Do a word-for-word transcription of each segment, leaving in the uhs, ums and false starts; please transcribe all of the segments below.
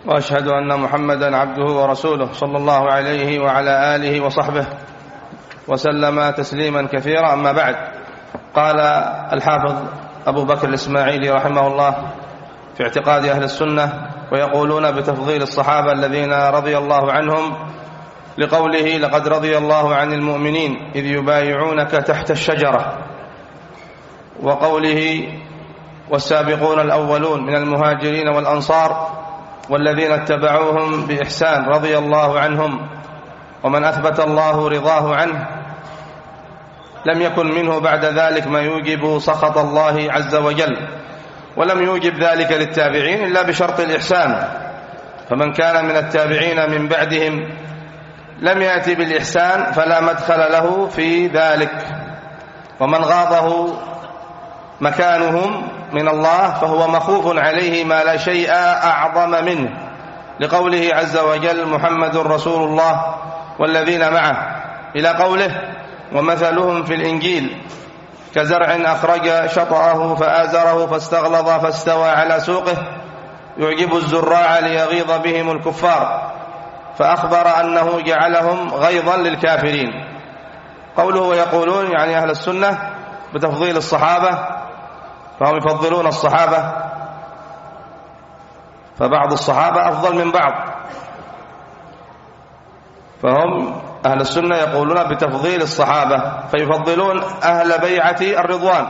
وأشهد أن محمدا عبده ورسوله صلى الله عليه وعلى آله وصحبه وسلم تسليما كثيرا. أما بعد، قال الحافظ أبو بكر الإسماعيلي رحمه الله في اعتقاد أهل السنة: ويقولون بتفضيل الصحابة الذين رضي الله عنهم، لقوله: لقد رضي الله عن المؤمنين إذ يبايعونك تحت الشجرة، وقوله: والسابقون الأولون من المهاجرين والأنصار والذين اتبعوهم بإحسان رضي الله عنهم. ومن أثبت الله رضاه عنه لم يكن منه بعد ذلك ما يوجب سخط الله عز وجل، ولم يوجب ذلك للتابعين إلا بشرط الإحسان. فمن كان من التابعين من بعدهم لم يأتي بالإحسان فلا مدخل له في ذلك، ومن غاضه مكانهم من الله فهو مخوف عليه ما لا شيء أعظم منه، لقوله عز وجل: محمد رسول الله والذين معه، إلى قوله: ومثلهم في الإنجيل كزرع أخرج شطأه فآزره فاستغلظ فاستوى على سوقه يعجب الزراع ليغيظ بهم الكفار، فأخبر أنه جعلهم غيظا للكافرين. قوله ويقولون يعني أهل السنة بتفضيل الصحابة، فهم يفضلون الصحابة، فبعض الصحابة أفضل من بعض، فهم أهل السنة يقولون بتفضيل الصحابة، فيفضلون أهل بيعة الرضوان،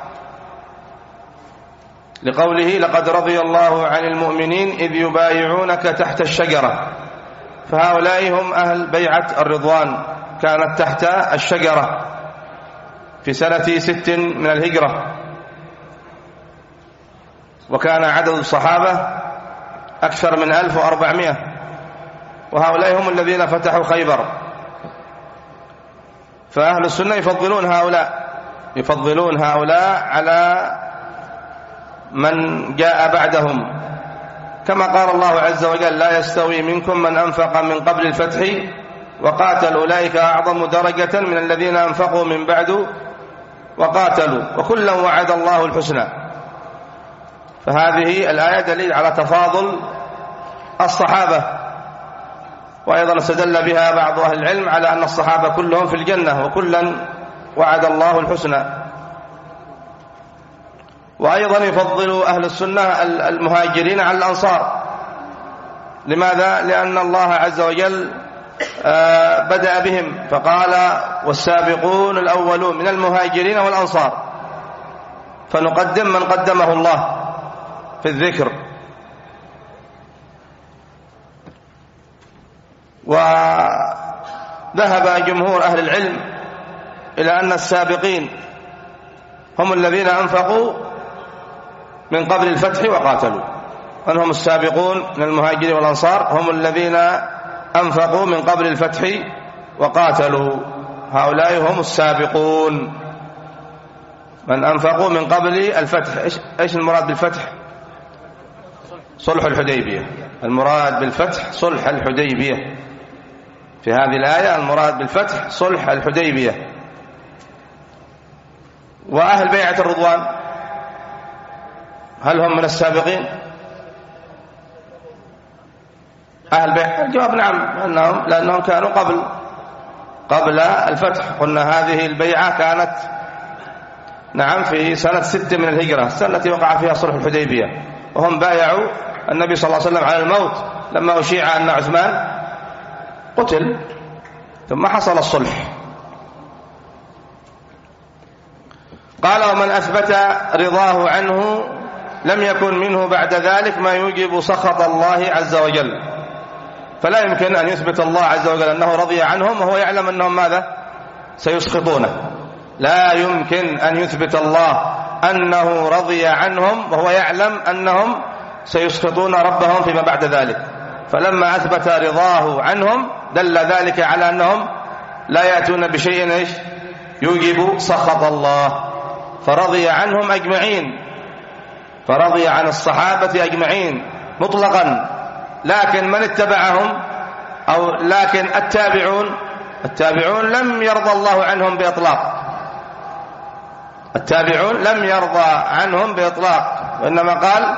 لقوله: لقد رضي الله عن المؤمنين إذ يبايعونك تحت الشجرة. فهؤلاء هم أهل بيعة الرضوان، كانت تحت الشجرة في سنة ست من الهجرة، وكان عدد الصحابة أكثر من ألف وأربعمائة، وهؤلاء هم الذين فتحوا خيبر. فأهل السنة يفضلون هؤلاء يفضلون هؤلاء على من جاء بعدهم، كما قال الله عز وجل: لا يستوي منكم من أنفق من قبل الفتح وقاتل، أولئك أعظم درجة من الذين أنفقوا من بعد وقاتلوا، وكلا وعد الله الحسنى. فهذه الآية دليل على تفاضل الصحابة، وأيضا استدل بها بعض أهل العلم على أن الصحابة كلهم في الجنة وكلا وعد الله الحسنى. وأيضا يفضل أهل السنة المهاجرين على الأنصار. لماذا؟ لأن الله عز وجل بدأ بهم فقال: والسابقون الأولون من المهاجرين والأنصار، فنقدم من قدمه الله في الذكر. وذهب جمهور أهل العلم إلى أن السابقين هم الذين أنفقوا من قبل الفتح وقاتلوا، أنهم السابقون من المهاجرين والأنصار هم الذين أنفقوا من قبل الفتح وقاتلوا، هؤلاء هم السابقون من أنفقوا من قبل الفتح. إيش, إيش المراد بالفتح؟ صلح الحديبية. المراد بالفتح صلح الحديبية، في هذه الآية المراد بالفتح صلح الحديبية. وأهل بيعة الرضوان هل هم من السابقين؟ أهل بيعة، الجواب نعم، أنهم لأنهم كانوا قبل قبل الفتح. قلنا هذه البيعة كانت نعم في سنة ست من الهجرة، السنة التي وقع فيها صلح الحديبية، وهم بايعوا النبي صلى الله عليه وسلم على الموت لما أشيع أن عثمان قتل، ثم حصل الصلح. قال: ومن أثبت رضاه عنه لم يكن منه بعد ذلك ما يوجب سخط الله عز وجل. فلا يمكن أن يثبت الله عز وجل أنه رضي عنهم وهو يعلم أنهم ماذا؟ سيسخطونه. لا يمكن أن يثبت الله أنه رضي عنهم وهو يعلم أنهم سيسخطون ربهم فيما بعد ذلك. فلما أثبت رضاه عنهم دل ذلك على أنهم لا يأتون بشيء إيش يوجب سخط الله، فرضي عنهم أجمعين، فرضي عن الصحابة أجمعين مطلقا. لكن من اتبعهم أو لكن التابعون التابعون لم يرضى الله عنهم بإطلاق، التابعون لم يرضى عنهم بإطلاق، وإنما قال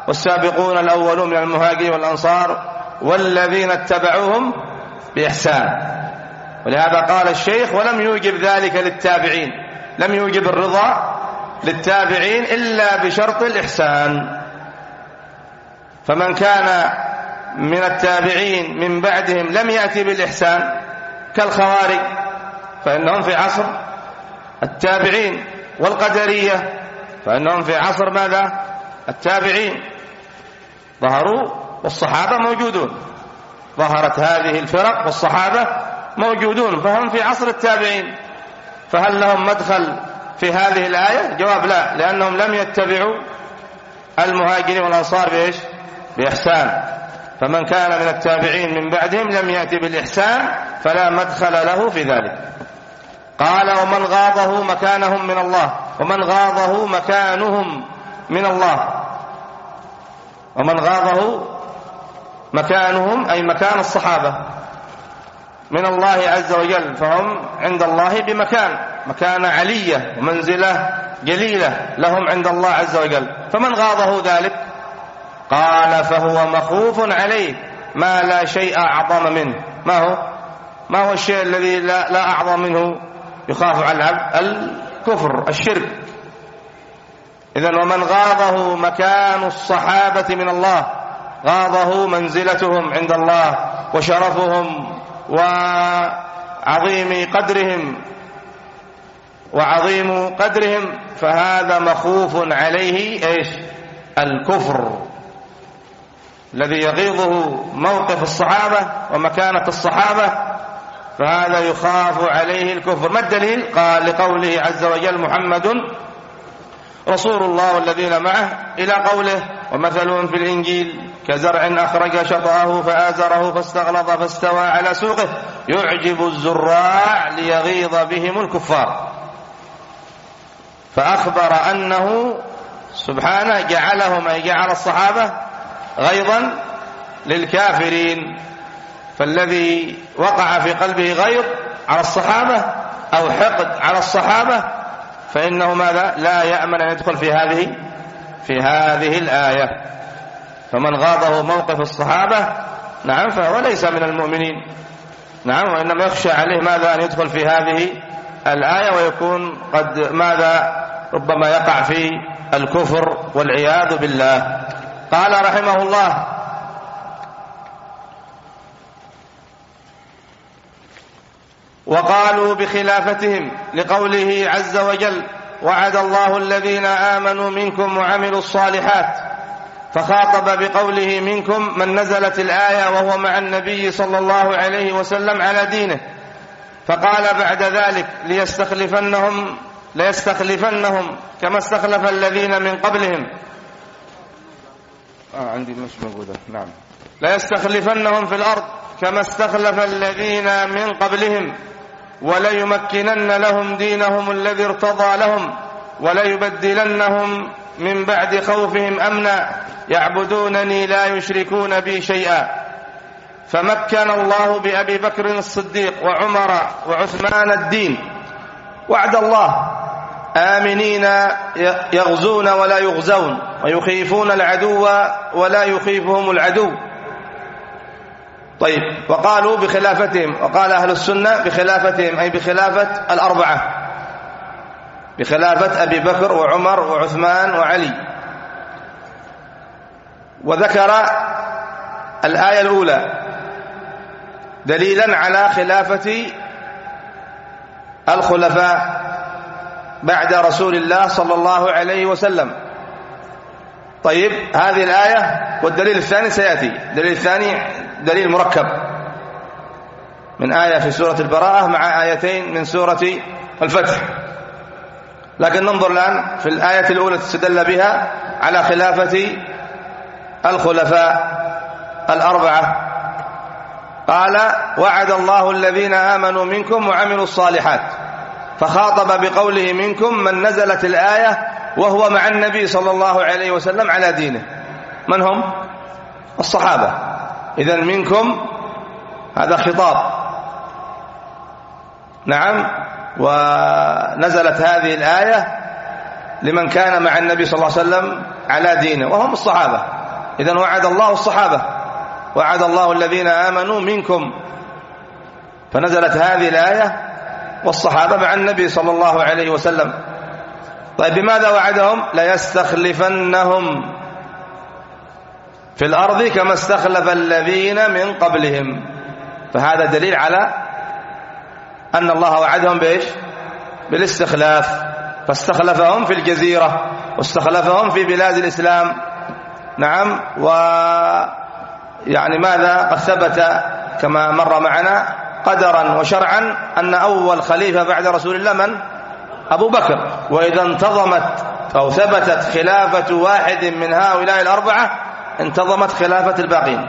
والسابقون الأولون من المهاجرين والأنصار والذين اتبعوهم بإحسان. ولهذا قال الشيخ: ولم يوجب ذلك للتابعين، لم يوجب الرضا للتابعين إلا بشرط الإحسان. فمن كان من التابعين من بعدهم لم يأتي بالإحسان كالخوارج فإنهم في عصر التابعين، والقدرية فإنهم في عصر ماذا؟ التابعين، ظهروا والصحابة موجودون، ظهرت هذه الفرق والصحابة موجودون فهم في عصر التابعين. فهل لهم مدخل في هذه الآية؟ جواب: لا، لأنهم لم يتبعوا المهاجرين والأنصار بإيش؟ بإحسان. فمن كان من التابعين من بعدهم لم يأتي بالإحسان فلا مدخل له في ذلك. قال: ومن غاضه مكانهم من الله، ومن غاضه مكانهم من الله، ومن غاضه مكانهم أي مكان الصحابة من الله عز وجل، فهم عند الله بمكان، مكانة علية ومنزلة جليلة لهم عند الله عز وجل. فمن غاضه ذلك قال فهو مخوف عليه ما لا شيء أعظم منه. ما هو ما هو الشيء الذي لا, لا أعظم منه يخاف على العبد؟ الكفر، الشرك. إذن ومن غاضه مكان الصحابة من الله، غاضه منزلتهم عند الله وشرفهم وعظيم قدرهم وعظيم قدرهم، فهذا مخوف عليه إيش؟ الكفر الذي يغيظه موقف الصحابة ومكانة الصحابة، فهذا يخاف عليه الكفر. ما الدليل؟ قال: لقوله عز وجل: محمد رسول الله والذين معه، إلى قوله: ومثلهم في الإنجيل كزرع أخرج شطأه فآزره فاستغلظ فاستوى على سوقه يعجب الزراع ليغيظ بهم الكفار. فأخبر أنه سبحانه جعلهم أي جعل الصحابة غيظا للكافرين. فالذي وقع في قلبه غيظ على الصحابة أو حقد على الصحابة فإنه ماذا؟ لا يأمن أن يدخل في هذه في هذه الآية. فمن غاضه موقف الصحابة نعم فهو ليس من المؤمنين، نعم، وإنما يخشى عليه ماذا؟ أن يدخل في هذه الآية ويكون قد ماذا؟ ربما يقع في الكفر والعياذ بالله. قال رحمه الله: وقالوا بخلافتهم لقوله عز وجل: وعد الله الذين آمنوا منكم وعملوا الصالحات، فخاطب بقوله منكم من نزلت الآية وهو مع النبي صلى الله عليه وسلم على دينه، فقال بعد ذلك: ليستخلفنهم ليستخلفنهم كما استخلف الذين من قبلهم. آه عندي مش موجودة. نعم. ليستخلفنهم في الأرض كما استخلف الذين من قبلهم وليمكنن لهم دينهم الذي ارتضى لهم وليبدلنهم من بعد خوفهم أمنا يعبدونني لا يشركون بي شيئا. فمكن الله بأبي بكر الصديق وعمر وعثمان الدين. وعد الله آمنين يغزون ولا يغزون ويخيفون العدو ولا يخيفهم العدو. طيب، وقالوا بخلافتهم، وقال أهل السنة بخلافتهم أي بخلافة الأربعة، بخلافة أبي بكر وعمر وعثمان وعلي. وذكر الآية الأولى دليلا على خلافة الخلفاء بعد رسول الله صلى الله عليه وسلم. طيب، هذه الآية والدليل الثاني سيأتي. الدليل الثاني دليل مركب من آية في سورة البراءة مع آيتين من سورة الفتح، لكن ننظر الآن في الآية الأولى تستدل بها على خلافة الخلفاء الأربعة. قال: وعد الله الذين آمنوا منكم وعملوا الصالحات، فخاطب بقوله منكم من نزلت الآية وهو مع النبي صلى الله عليه وسلم على دينه. من هم؟ الصحابة. إذن منكم هذا خطاب، نعم. ونزلت هذه الآية لمن كان مع النبي صلى الله عليه وسلم على دينه وهم الصحابة. إذن وعد الله الصحابة، وعد الله الذين آمنوا منكم، فنزلت هذه الآية والصحابة مع النبي صلى الله عليه وسلم. طيب بماذا وعدهم؟ ليستخلفنهم في الأرض كما استخلف الذين من قبلهم. فهذا دليل على أن الله وعدهم بإيش؟ بالاستخلاف. فاستخلفهم في الجزيرة واستخلفهم في بلاد الإسلام. نعم. ويعني ماذا؟ قد ثبت كما مر معنا قدرا وشرعا أن أول خليفة بعد رسول الله من؟ أبو بكر. وإذا انتظمت أو ثبتت خلافة واحد من هؤلاء الأربعة انتظمت خلافة الباقين.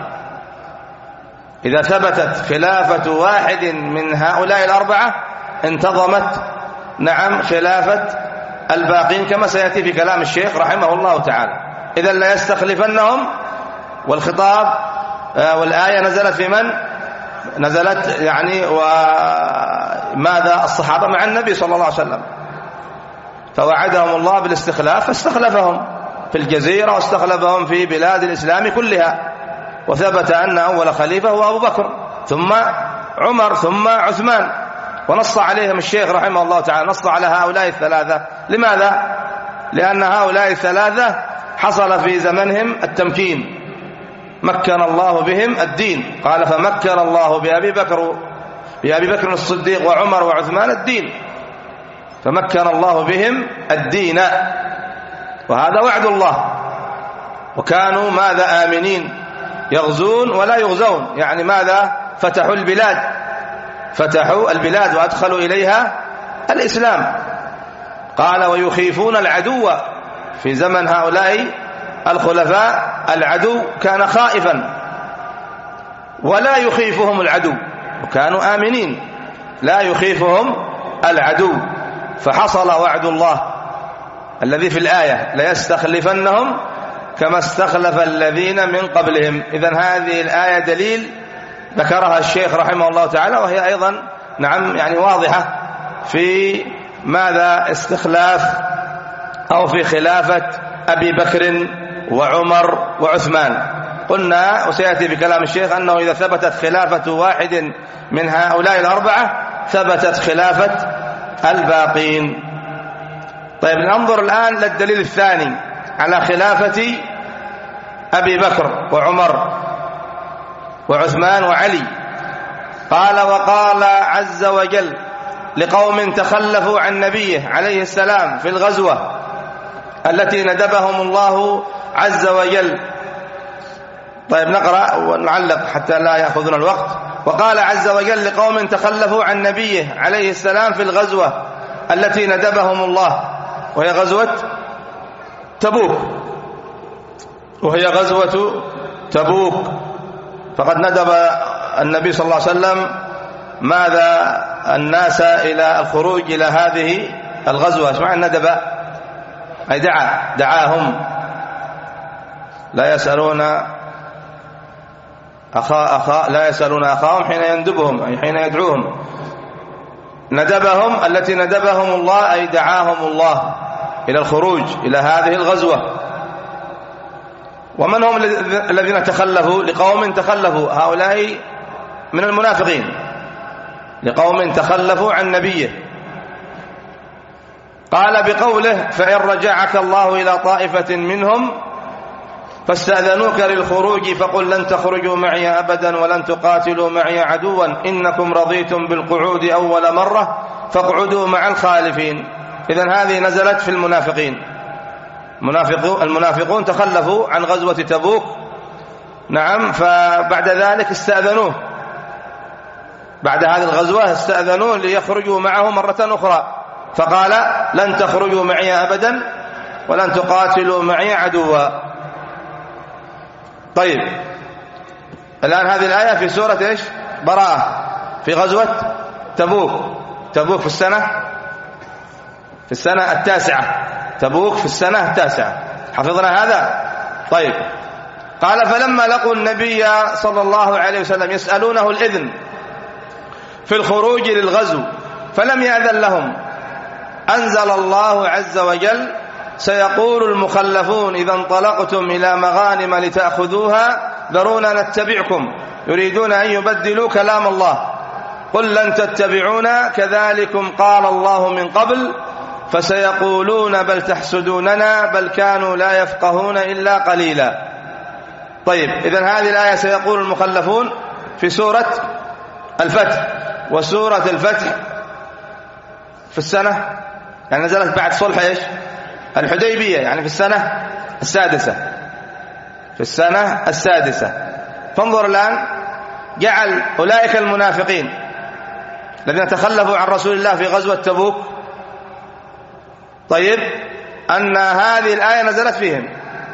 إذا ثبتت خلافة واحد من هؤلاء الأربعة انتظمت نعم خلافة الباقين، كما سيأتي في كلام الشيخ رحمه الله تعالى. إذا لا يستخلفنهم، والخطاب والآية نزلت في من؟ نزلت يعني وماذا؟ الصحابة مع النبي صلى الله عليه وسلم. فوعدهم الله بالاستخلاف فاستخلفهم في الجزيرة واستخلفهم في بلاد الإسلام كلها. وثبت أن أول خليفة هو أبو بكر، ثم عمر، ثم عثمان. ونص عليهم الشيخ رحمه الله تعالى، نص على هؤلاء الثلاثة. لماذا؟ لأن هؤلاء الثلاثة حصل في زمنهم التمكين، مكن الله بهم الدين. قال فمكن الله بأبي بكر بأبي بكر الصديق وعمر وعثمان الدين، فمكن الله بهم الدين، وهذا وعد الله. وكانوا ماذا؟ آمنين، يغزون ولا يغزون، يعني ماذا؟ فتحوا البلاد، فتحوا البلاد وأدخلوا إليها الإسلام. قال ويخيفون العدو. في زمن هؤلاء الخلفاء العدو كان خائفا ولا يخيفهم العدو، وكانوا آمنين لا يخيفهم العدو. فحصل وعد الله الذي في الآية ليستخلفنهم كما استخلف الذين من قبلهم. إذن هذه الآية دليل ذكرها الشيخ رحمه الله تعالى، وهي أيضا نعم يعني واضحة في ماذا؟ استخلاف أو في خلافة أبي بكر وعمر وعثمان. قلنا وسيأتي بكلام الشيخ أنه إذا ثبتت خلافة واحد من هؤلاء الأربعة ثبتت خلافة الباقين. طيب ننظر الآن للدليل الثاني على خلافة أبي بكر وعمر وعثمان وعلي. قال وقال عز وجل لقوم تخلفوا عن نبيه عليه السلام في الغزوة التي ندبهم الله عز وجل. طيب نقرأ ونعلق حتى لا يأخذنا الوقت. وقال عز وجل لقوم تخلفوا عن نبيه عليه السلام في الغزوة التي ندبهم الله، وهي غزوة تبوك، وهي غزوة تبوك. فقد ندب النبي صلى الله عليه وسلم ماذا؟ الناس إلى الخروج إلى هذه الغزوة. اسمع الندب أي دعا، دعاهم. لا يسألون أخا أخا لا يسألون أخاهم حين يندبهم أي حين يدعوهم. ندبهم التي ندبهم الله أي دعاهم الله إلى الخروج إلى هذه الغزوة. ومن هم الذين تخلفوا؟ لقوم تخلفوا، هؤلاء من المنافقين، لقوم تخلفوا عن نبيه. قال بقوله فإن رجعك الله إلى طائفة منهم فاستأذنوك للخروج فقل لن تخرجوا معي أبدا ولن تقاتلوا معي عدوا إنكم رضيتم بالقعود أول مرة فاقعدوا مع الخالفين. إذن هذه نزلت في المنافقين. المنافقون تخلفوا عن غزوة تبوك، نعم، فبعد ذلك استأذنوه، بعد هذه الغزوة استأذنوه ليخرجوا معه مرة أخرى، فقال لن تخرجوا معي أبدا ولن تقاتلوا معي عدوا. طيب الآن هذه الآية في سورة إيش؟ براءة، في غزوة تبوك. تبوك في السنة في السنة التاسعة، تبوك في السنة التاسعة، حفظنا هذا؟ طيب قال فلما لقوا النبي صلى الله عليه وسلم يسألونه الإذن في الخروج للغزو فلم يأذن لهم أنزل الله عز وجل سيقول المخلفون إذا انطلقتم إلى مغانم لتأخذوها ذرونا نتبعكم يريدون أن يبدلوا كلام الله قل لن تتبعونا كذلكم قال الله من قبل فسيقولون بل تحسدوننا بل كانوا لا يفقهون إلا قليلا. طيب، إذن هذه الآية سيقول المخلفون في سورة الفتح، وسورة الفتح في السنة يعني نزلت بعد صلح إيش؟ الحديبية، يعني في السنة السادسة في السنة السادسة. فانظر الآن، جعل أولئك المنافقين الذين تخلفوا عن رسول الله في غزوة تبوك، طيب، أن هذه الآية نزلت فيهم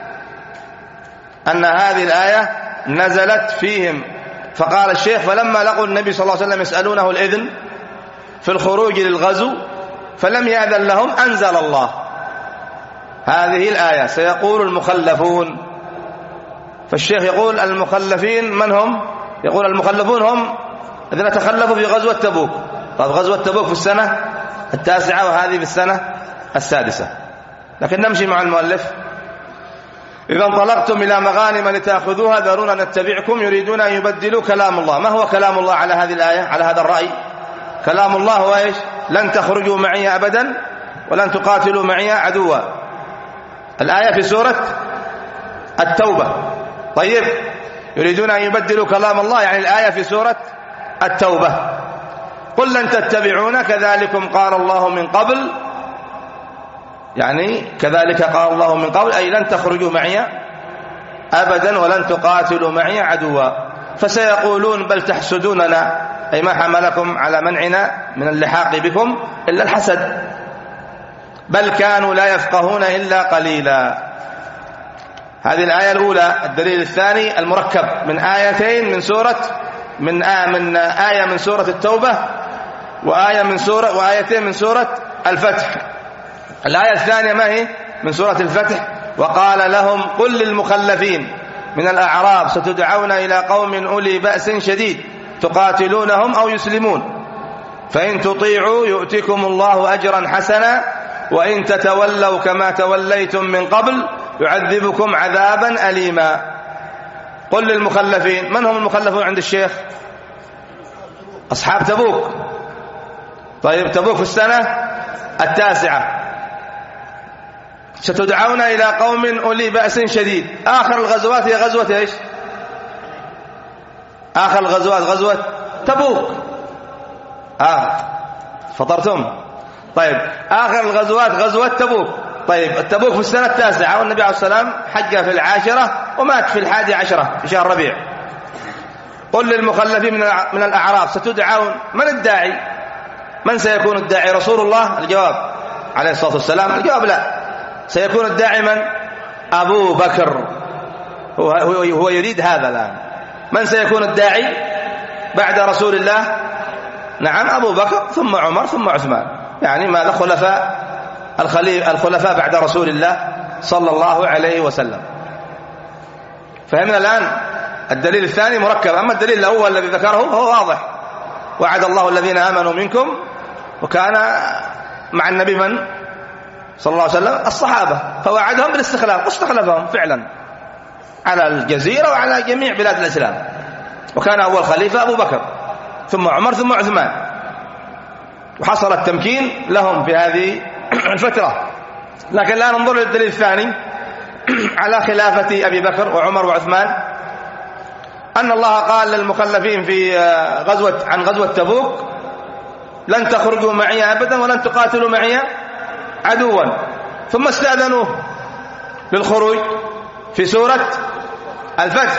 أن هذه الآية نزلت فيهم فقال الشيخ فلما لقوا النبي صلى الله عليه وسلم يسألونه الإذن في الخروج للغزو فلم يأذن لهم أنزل الله هذه الآية سيقول المخلفون. فالشيخ يقول المخلفين من هم؟ يقول المخلفون هم الذين تخلفوا في غزوة تبوك. طيب، غزوة تبوك في السنة التاسعة وهذه في السنة السادسة. لكن نمشي مع المؤلف. إذا انطلقتم إلى مغانم لتأخذوها ذرونا نتبعكم يريدون أن يبدلوا كلام الله. ما هو كلام الله على هذه الآية، على هذا الرأي؟ كلام الله هو إيش؟ لن تخرجوا معي أبدا ولن تقاتلوا معي عدوا. الآية في سورة التوبة. طيب، يريدون أن يبدلوا كلام الله، يعني الآية في سورة التوبة. قل لن تتبعونا كذلكم قال الله من قبل، يعني كذلك قال الله من قبل أي لن تخرجوا معي أبدا ولن تقاتلوا معي عدوا. فسيقولون بل تحسدوننا، أي ما حملكم على منعنا من اللحاق بكم إلا الحسد، بل كانوا لا يفقهون إلا قليلا. هذه الآية الأولى. الدليل الثاني المركب من آيتين من سورة من آية من آية من سورة التوبة وآية من سورة وآيتين من سورة الفتح. الآية الثانية ما هي؟ من سورة الفتح. وقال لهم قل للمخلفين من الأعراب ستدعون إلى قوم أولي بأس شديد تقاتلونهم أو يسلمون فإن تطيعوا يؤتكم الله أجرا حسنا وإن تتولوا كما توليتم من قبل يعذبكم عذابا أليما. قل للمخلفين. من هم المخلفون عند الشيخ؟ أصحاب تبوك. طيب، تبوك في السنة التاسعة. ستدعون إلى قوم أولي بأس شديد. آخر الغزوات هي غزوة إيش؟ آخر الغزوات غزوة تبوك. آه فطرتم. طيب، آخر الغزوات غزوة تبوك. طيب، التبوك في السنة التاسعة والنبي عليه الصلاة والسلام حج في العاشرة ومات في الحادي عشرة في شهر ربيع. قل للمخلفين من الأعراب ستدعون. من الداعي؟ من سيكون الداعي؟ رسول الله؟ الجواب عليه الصلاة والسلام. الجواب لا. سيكون الداعي من؟ أبو بكر. هو, هو يريد هذا الآن. من سيكون الداعي بعد رسول الله؟ نعم، أبو بكر ثم عمر ثم عثمان. يعني ماذا؟ خلفاء الخلفاء بعد رسول الله صلى الله عليه وسلم. فهمنا الآن الدليل الثاني مركب. أما الدليل الأول الذي ذكره هو واضح. وعد الله الذين آمنوا منكم وكان مع النبي من؟ صلى الله عليه وسلم الصحابة، فوعدهم بالاستخلاف واستخلفهم فعلا على الجزيرة وعلى جميع بلاد الإسلام. وكان أول خليفة أبو بكر ثم عمر ثم عثمان، وحصل التمكين لهم في هذه الفترة. لكن لا ننظر للدليل الثاني على خلافة أبي بكر وعمر وعثمان، أن الله قال للمخلفين في غزوة عن غزوة تبوك لن تخرجوا معي أبدا ولن تقاتلوا معي عدوا، ثم استأذنوه للخروج في سورة الفتح.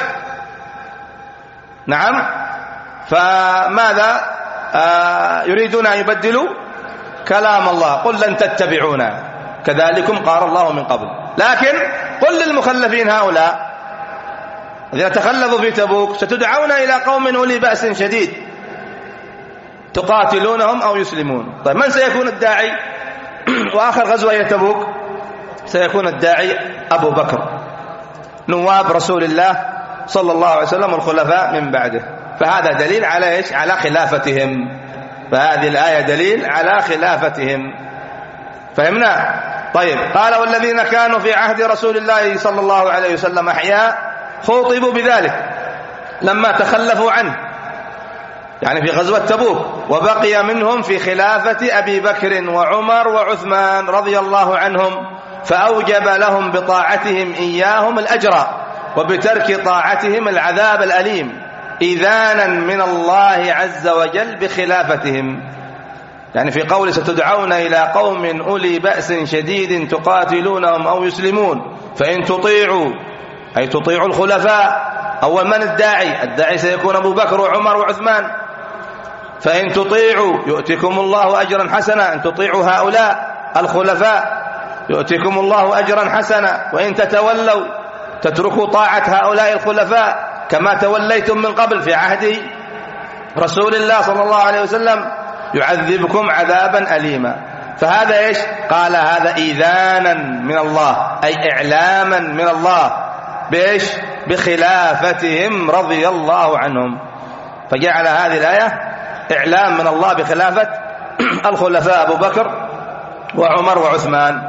نعم، فماذا آه يريدون أن يبدلوا كلام الله. قل لن تتبعونا كذلكم قال الله من قبل. لكن قل للمخلفين هؤلاء الذين تخلفوا في تبوك ستدعون إلى قوم أولي بأس شديد تقاتلونهم أو يسلمون. طيب، من سيكون الداعي؟ وآخر غزوة هي تبوك. سيكون الداعي أبو بكر، نواب رسول الله صلى الله عليه وسلم والخلفاء من بعده. فهذا دليل على إيش؟ على خلافتهم. فهذه الآية دليل على خلافتهم. فهمنا؟ طيب قال والذين كانوا في عهد رسول الله صلى الله عليه وسلم أحياء خوطبوا بذلك لما تخلفوا عنه، يعني في غزوة تبوك، وبقي منهم في خلافة أبي بكر وعمر وعثمان رضي الله عنهم، فأوجب لهم بطاعتهم إياهم الأجر وبترك طاعتهم العذاب الأليم إذانا من الله عز وجل بخلافتهم. يعني في قول ستدعون إلى قوم أولي بأس شديد تقاتلونهم أو يسلمون فإن تطيعوا، أي تطيعوا الخلفاء. أول من الداعي؟ الداعي سيكون أبو بكر وعمر وعثمان. فإن تطيعوا يؤتكم الله أجرا حسنا، أن تطيعوا هؤلاء الخلفاء يؤتكم الله أجرا حسنا، وإن تتولوا تتركوا طاعة هؤلاء الخلفاء كما توليتم من قبل في عهد رسول الله صلى الله عليه وسلم يعذبكم عذابا أليما. فهذا إيش؟ قال هذا إذانا من الله، أي إعلاما من الله بإيش؟ بخلافتهم رضي الله عنهم. فجعل هذه الآية إعلام من الله بخلافة الخلفاء أبو بكر وعمر وعثمان.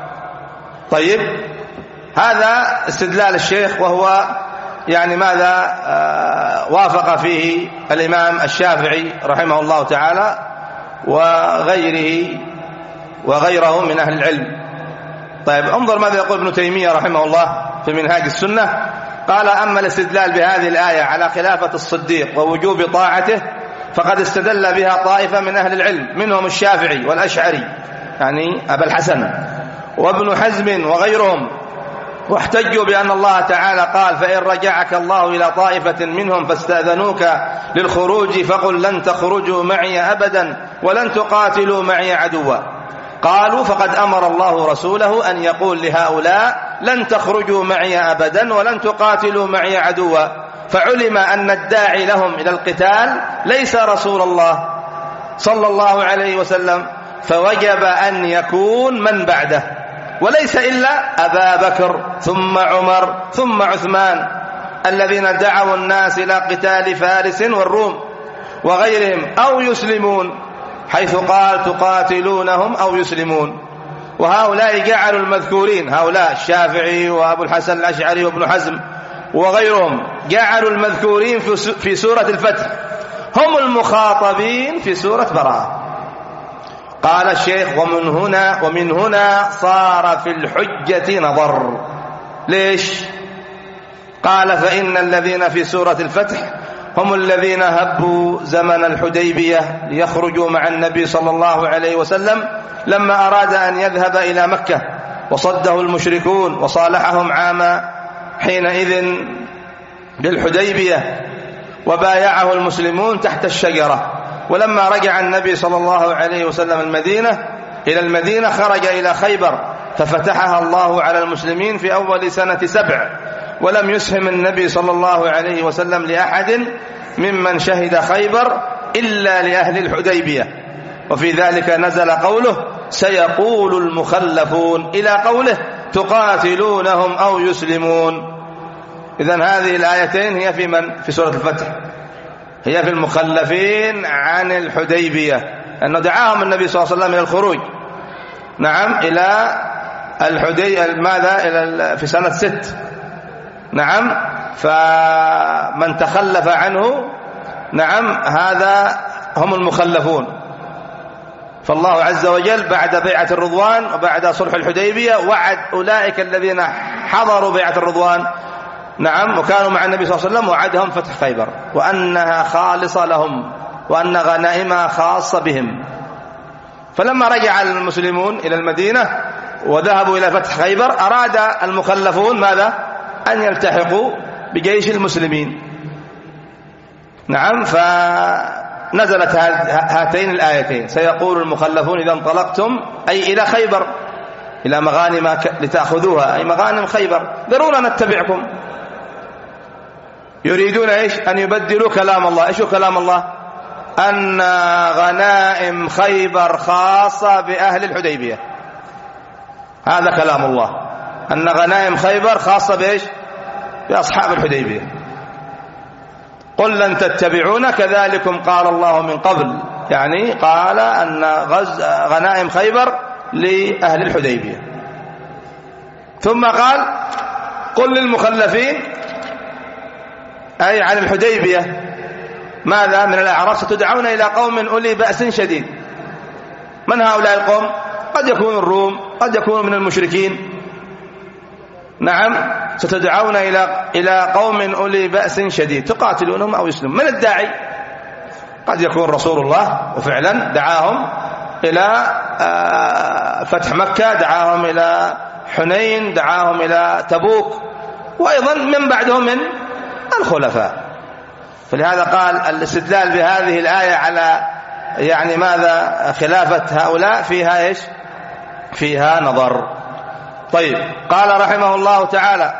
طيب هذا استدلال الشيخ، وهو يعني ماذا آه وافق فيه الإمام الشافعي رحمه الله تعالى وغيره وغيره من أهل العلم. طيب انظر ماذا يقول ابن تيمية رحمه الله في منهاج السنة. قال أما الاستدلال بهذه الآية على خلافة الصديق ووجوب طاعته فقد استدل بها طائفة من أهل العلم منهم الشافعي والأشعري يعني أبا الحسن وابن حزم وغيرهم، واحتجوا بأن الله تعالى قال فإن رجعك الله إلى طائفة منهم فاستأذنوك للخروج فقل لن تخرجوا معي أبدا ولن تقاتلوا معي عدوا. قالوا فقد أمر الله رسوله أن يقول لهؤلاء لن تخرجوا معي أبدا ولن تقاتلوا معي عدوا، فعلم أن الداعي لهم إلى القتال ليس رسول الله صلى الله عليه وسلم، فوجب أن يكون من بعده، وليس إلا أبا بكر ثم عمر ثم عثمان الذين دعوا الناس إلى قتال فارس والروم وغيرهم أو يسلمون، حيث قال تقاتلونهم أو يسلمون. وهؤلاء جعلوا المذكورين، هؤلاء الشافعي وأبو الحسن الأشعري وابن حزم وغيرهم، جعلوا المذكورين في سورة الفتح هم المخاطبين في سورة براءة. قال الشيخ ومن هنا ومن هنا صار في الحجة نظر. ليش؟ قال فإن الذين في سورة الفتح هم الذين هبوا زمن الحديبية ليخرجوا مع النبي صلى الله عليه وسلم لما أراد أن يذهب إلى مكة وصده المشركون وصالحهم عام حينئذ بالحديبية وبايعه المسلمون تحت الشجرة. ولما رجع النبي صلى الله عليه وسلم المدينة إلى المدينة خرج إلى خيبر ففتحها الله على المسلمين في أول سنة سبع، ولم يسهم النبي صلى الله عليه وسلم لأحد ممن شهد خيبر إلا لأهل الحديبية. وفي ذلك نزل قوله سيقول المخلفون إلى قوله تقاتلونهم أو يسلمون. إذن هذه الآيتين هي في من؟ في سورة الفتح، هي في المخلفين عن الحديبية، أنه دعاهم النبي صلى الله عليه وسلم إلى الخروج نعم إلى الحديبية ماذا إلى في سنة ست نعم، فمن تخلف عنه نعم هذا هم المخلفون. فالله عز وجل بعد بيعة الرضوان وبعد صلح الحديبية وعد أولئك الذين حضروا بيعة الرضوان نعم وكانوا مع النبي صلى الله عليه وسلم وعدهم فتح خيبر وأنها خالصة لهم وأن غنائمها خاصة بهم. فلما رجع المسلمون إلى المدينة وذهبوا إلى فتح خيبر أراد المخلفون ماذا؟ أن يلتحقوا بجيش المسلمين نعم، فنزلت هاتين الآيتين سيقول المخلفون إذا انطلقتم أي إلى خيبر إلى مغانم لتأخذوها أي مغانم خيبر ذرونا نتبعكم. يريدون إيش؟ أن يبدلوا كلام الله. إيش كلام الله؟ أن غنائم خيبر خاصة بأهل الحديبية، هذا كلام الله، أن غنائم خيبر خاصة بإيش؟ بأصحاب الحديبية. قل لن تتبعون كذلكم قال الله من قبل، يعني قال أن غز غنائم خيبر لأهل الحديبية. ثم قال قل للمخلفين أي عن الحديبية ماذا من الأعراب ستدعون إلى قوم أولي بأس شديد. من هؤلاء القوم؟ قد يكون الروم، قد يكون من المشركين. نعم ستدعون إلى إلى قوم أولي بأس شديد تقاتلونهم أو يسلمون. من الداعي؟ قد يكون رسول الله وفعلا دعاهم إلى فتح مكة، دعاهم إلى حنين، دعاهم إلى تبوك، وأيضا من بعدهم من الخلفاء. فلهذا قال الاستدلال بهذه الآية على يعني ماذا خلافة هؤلاء فيها إيش؟ فيها نظر. طيب قال رحمه الله تعالى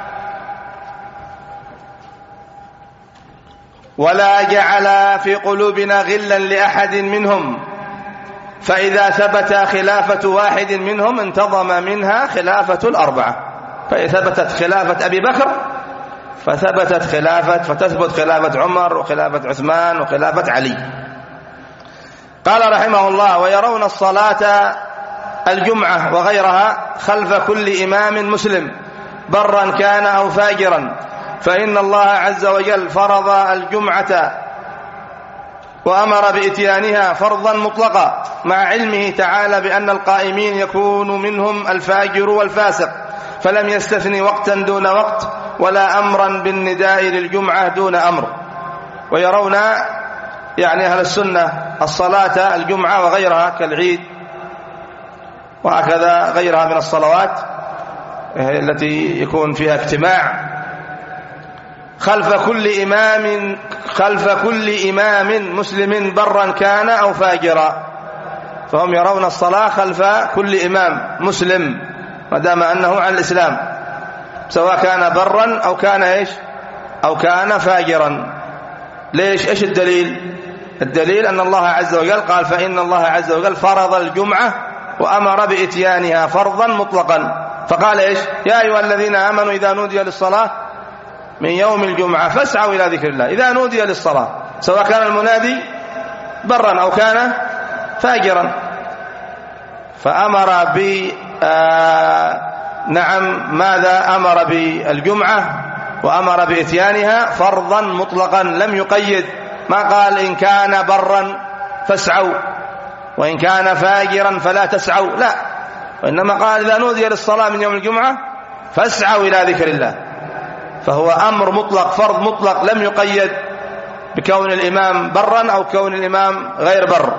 ولا جعل في قلوبنا غلا لأحد منهم فإذا ثبت خلافة واحد منهم انتظم منها خلافة الأربعة. فإذا ثبتت خلافة أبي بكر فثبتت خلافة فتثبت خلافة عمر وخلافة عثمان وخلافة علي. قال رحمه الله ويرون الصلاة الجمعة وغيرها خلف كل إمام مسلم برا كان أو فاجرا فإن الله عز وجل فرض الجمعة وأمر بإتيانها فرضا مطلقا مع علمه تعالى بأن القائمين يكون منهم الفاجر والفاسق فلم يستثني وقتا دون وقت ولا أمرا بالنداء للجمعة دون أمر. ويرون يعني أهل السنة الصلاة الجمعة وغيرها كالعيد وهكذا غيرها من الصلوات التي يكون فيها اجتماع خلف كل إمام خلف كل إمام مسلم برا كان أو فاجرا. فهم يرون الصلاة خلف كل إمام مسلم ما دام أنه على الإسلام سواء كان برا أو كان إيش أو كان فاجرا. ليش؟ إيش الدليل؟ الدليل أن الله عز وجل قال فإن الله عز وجل فرض الجمعة وأمر بإتيانها فرضا مطلقا. فقال إيش؟ يا أيها الذين آمنوا إذا نودي للصلاة من يوم الجمعة فاسعوا إلى ذكر الله. إذا نودي للصلاة سواء كان المنادي برا أو كان فاجرا. فأمر ب آه نعم ماذا أمر بالجمعة وأمر بإتيانها فرضا مطلقا لم يقيد. ما قال إن كان برا فاسعوا وإن كان فاجرا فلا تسعوا، لا، وإنما قال إذا نودي للصلاة من يوم الجمعة فاسعوا إلى ذكر الله. فهو أمر مطلق فرض مطلق لم يقيد بكون الإمام برا أو كون الإمام غير بر.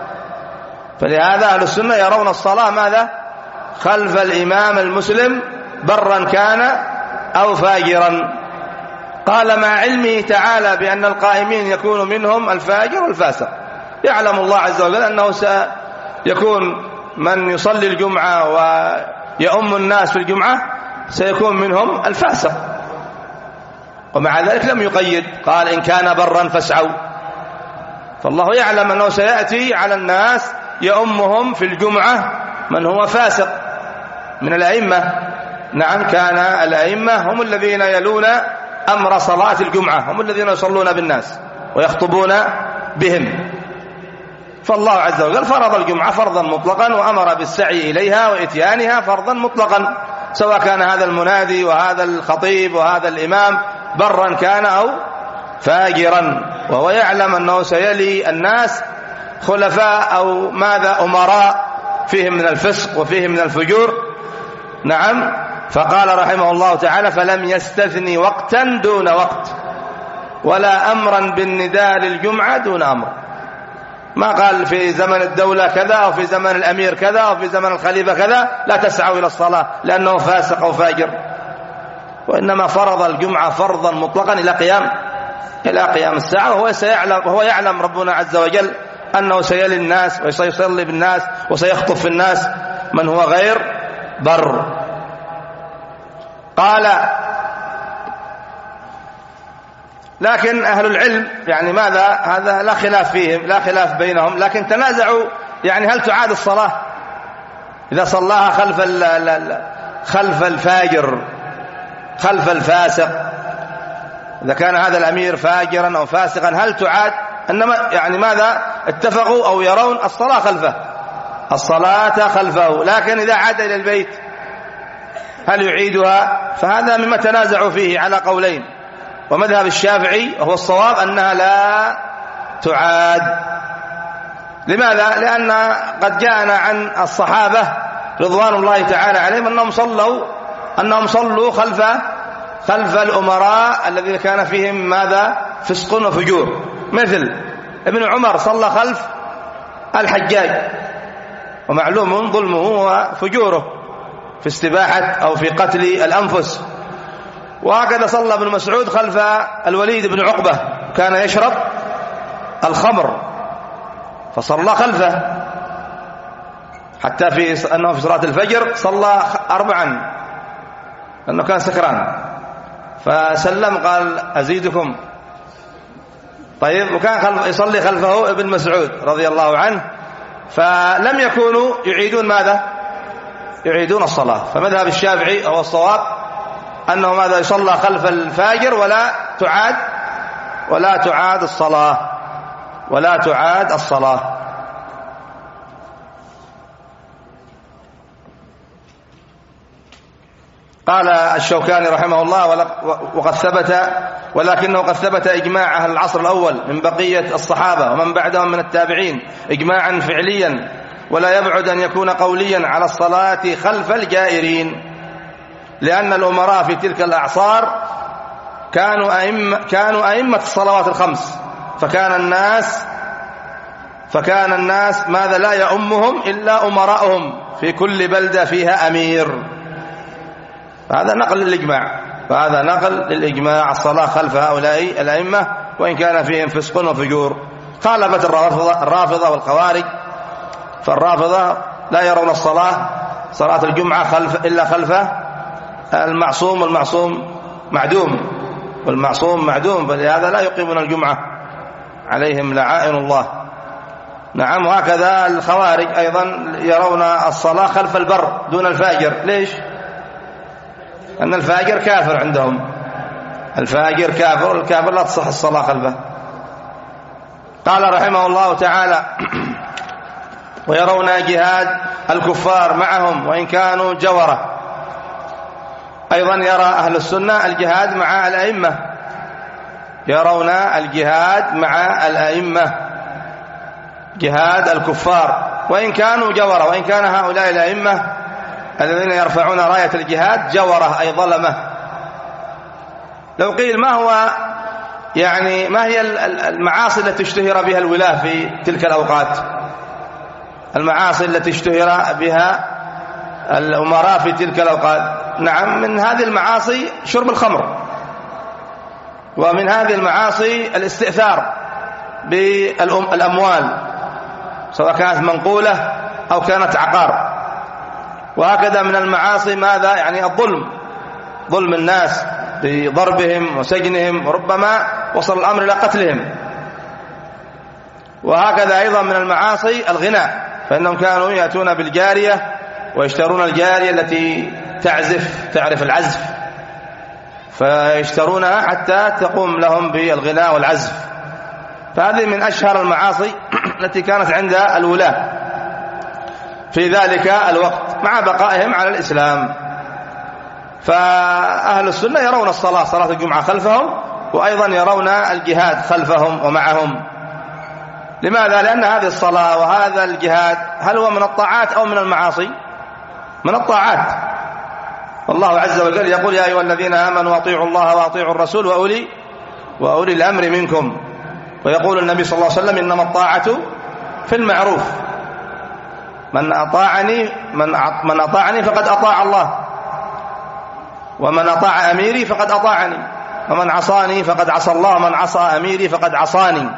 فلهذا أهل السنة يرون الصلاة ماذا خلف الإمام المسلم برا كان أو فاجرا. قال مع علمه تعالى بأن القائمين يكون منهم الفاجر والفاسق. يعلم الله عز وجل أنه سيكون من يصلي الجمعة ويؤم الناس في الجمعة سيكون منهم الفاسق، ومع ذلك لم يقيد، قال إن كان برا فاسعوا. فالله يعلم أنه سيأتي على الناس يؤمهم في الجمعة من هو فاسق من الأئمة. نعم كان الأئمة هم الذين يلون أمر صلاة الجمعة، هم الذين يصلون بالناس ويخطبون بهم. فالله عز وجل فرض الجمعة فرضا مطلقا وأمر بالسعي إليها وإتيانها فرضا مطلقا سواء كان هذا المنادي وهذا الخطيب وهذا الإمام برا كان أو فاجرا. وهو يعلم أنه سيلي الناس خلفاء أو ماذا أمراء فيهم من الفسق وفيهم من الفجور. نعم فقال رحمه الله تعالى فلم يستثني وقتا دون وقت ولا أمرا بالنداء للجمعة دون أمر. ما قال في زمن الدولة كذا أو في زمن الأمير كذا أو في زمن الخليفة كذا لا تسعوا إلى الصلاة لأنه فاسق أو فاجر، وإنما فرض الجمعة فرضا مطلقا إلى قيام إلى قيام الساعة. وهو سيعلم وهو يعلم ربنا عز وجل أنه سيلي الناس وسيصلي بالناس وسيخطب في الناس من هو غير بر. قال لكن أهل العلم يعني ماذا هذا لا خلاف فيهم لا خلاف بينهم، لكن تنازعوا يعني هل تعاد الصلاة إذا صلاها خلف خلف الفاجر خلف الفاسق؟ إذا كان هذا الأمير فاجرا أو فاسقا هل تعاد؟ إنما يعني ماذا اتفقوا أو يرون الصلاة خلفه الصلاة خلفه، لكن إذا عاد إلى البيت هل يعيدها؟ فهذا مما تنازعوا فيه على قولين، ومذهب الشافعي وهو الصواب أنها لا تعاد. لماذا؟ لأن قد جاءنا عن الصحابة رضوان الله تعالى عليهم أنهم صلوا أنهم صلوا خلف خلف الأمراء الذين كان فيهم ماذا؟ فسق وفجور، مثل ابن عمر صلى خلف الحجاج، ومعلوم ظلمه وفجوره في استباحة أو في قتل الأنفس. وهكذا صلى ابن مسعود خلف الوليد بن عقبة، كان يشرب الخمر فصلى خلفه، حتى في أنه في صلاة الفجر صلى أربعا لأنه كان سكران، فسلم قال أزيدكم. طيب، وكان خلف يصلي خلفه ابن مسعود رضي الله عنه، فلم يكونوا يعيدون ماذا؟ يعيدون الصلاة. فمذهب الشافعي هو الصواب أنه ماذا؟ يصلى خلف الفاجر ولا تعاد ولا تعاد الصلاة ولا تعاد الصلاة. قال الشوكاني رحمه الله: وقد ثبت ولكنه قد ثبت إجماع أهل العصر الأول من بقية الصحابة ومن بعدهم من التابعين إجماعا فعليا، ولا يبعد أن يكون قوليا على الصلاة خلف الجائرين، لأن الأمراء في تلك الأعصار كانوا أئمة كانوا أئمة الصلوات الخمس، فكان الناس فكان الناس ماذا؟ لا يؤمهم إلا أمراؤهم في كل بلدة فيها أمير. فهذا نقل للإجماع فهذا نقل للإجماع الصلاة خلف هؤلاء الأئمة وإن كان فيهم فسق وفجور. خالفت الرافضة, الرافضة والخوارج، فالرافضة لا يرون الصلاة صلاة الجمعة خلف إلا خلف المعصوم، والمعصوم معدوم والمعصوم معدوم، فلهذا لا يقيمون الجمعة عليهم لعائن الله. نعم. وهكذا الخوارج أيضا يرون الصلاة خلف البر دون الفاجر. ليش؟ أن الفاجر كافر عندهم، الفاجر كافر، الكافر لا تصح الصلاة خلفه. قال رحمه الله تعالى: ويرون جهاد الكفار معهم وإن كانوا جورة. أيضا يرى أهل السنة الجهاد مع الأئمة، يرون الجهاد مع الأئمة، جهاد الكفار وإن كانوا جورة، وإن كان هؤلاء الأئمة الذين يرفعون راية الجهاد جورة أي ظلمة. لو قيل ما هو يعني ما هي المعاصي التي اشتهر بها الولاة في تلك الأوقات؟ المعاصي التي اشتهر بها الأمراء في تلك الأوقات، نعم، من هذه المعاصي شرب الخمر، ومن هذه المعاصي الاستئثار بالأموال سواء كانت منقولة أو كانت عقار. وهكذا من المعاصي ماذا؟ يعني الظلم، ظلم الناس بضربهم وسجنهم، وربما وصل الأمر إلى قتلهم. وهكذا أيضا من المعاصي الغناء، فإنهم كانوا يأتون بالجارية ويشترون الجارية التي تعزف تعرف العزف، فيشترونها حتى تقوم لهم بالغناء والعزف. فهذه من أشهر المعاصي التي كانت عند الولاة في ذلك الوقت مع بقائهم على الإسلام. فأهل السنة يرون الصلاة صلاة الجمعة خلفهم، وأيضا يرون الجهاد خلفهم ومعهم. لماذا؟ لأن هذه الصلاة وهذا الجهاد هل هو من الطاعات أو من المعاصي؟ من الطاعات. والله عز وجل يقول: يا أيها الذين آمنوا أطيعوا الله وأطيعوا الرسول وأولي وأولي الأمر منكم. ويقول النبي صلى الله عليه وسلم: إنما الطاعة في المعروف، من أطاعني من من أطاعني فقد أطاع الله، ومن أطاع أميري فقد أطاعني، ومن عصاني فقد عصى الله، ومن عصى أميري فقد عصاني.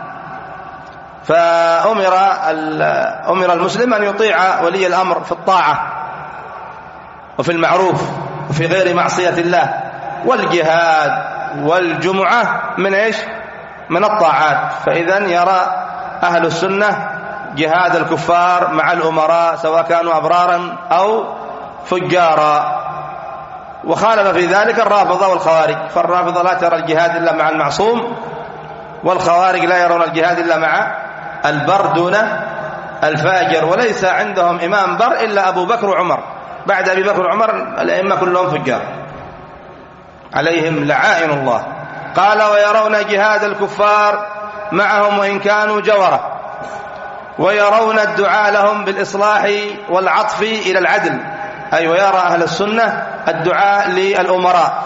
فأمر أمر المسلم أن يطيع ولي الأمر في الطاعة وفي المعروف وفي غير معصية الله. والجهاد والجمعة من إيش؟ من الطاعات. فإذا يرى أهل السنة جهاد الكفار مع الأمراء سواء كانوا أبرارا أو فجارا. وخالف في ذلك الرافضة والخوارج، فالرافضة لا ترى الجهاد إلا مع المعصوم، والخوارج لا يرون الجهاد إلا مع البر دون الفاجر. وليس عندهم إمام بر إلا أبو بكر وعمر بعد أبي بكر وعمر الأئمة كلهم فجار عليهم لعائن الله. قال ويرون جهاد الكفار معهم وإن كانوا جورة، ويرون الدعاء لهم بالإصلاح والعطف إلى العدل، أي ويرى أهل السنة الدعاء للأمراء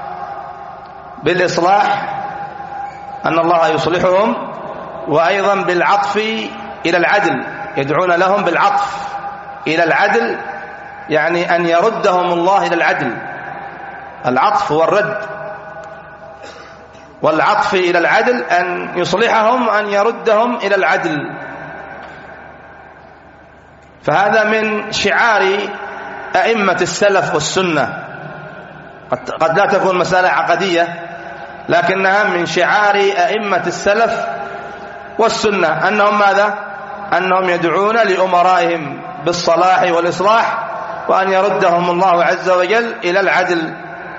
بالإصلاح أن الله يصلحهم، وأيضا بالعطف إلى العدل، يدعون لهم بالعطف إلى العدل، يعني أن يردهم الله إلى العدل. العطف هو الرد، والعطف إلى العدل أن يصلحهم وأن يردهم إلى العدل. فهذا من شعار أئمة السلف والسنة، قد لا تكون مسألة عقدية لكنها من شعار أئمة السلف والسنة، أنهم ماذا؟ أنهم يدعون لأمرائهم بالصلاح والإصلاح، وأن يردهم الله عز وجل إلى العدل.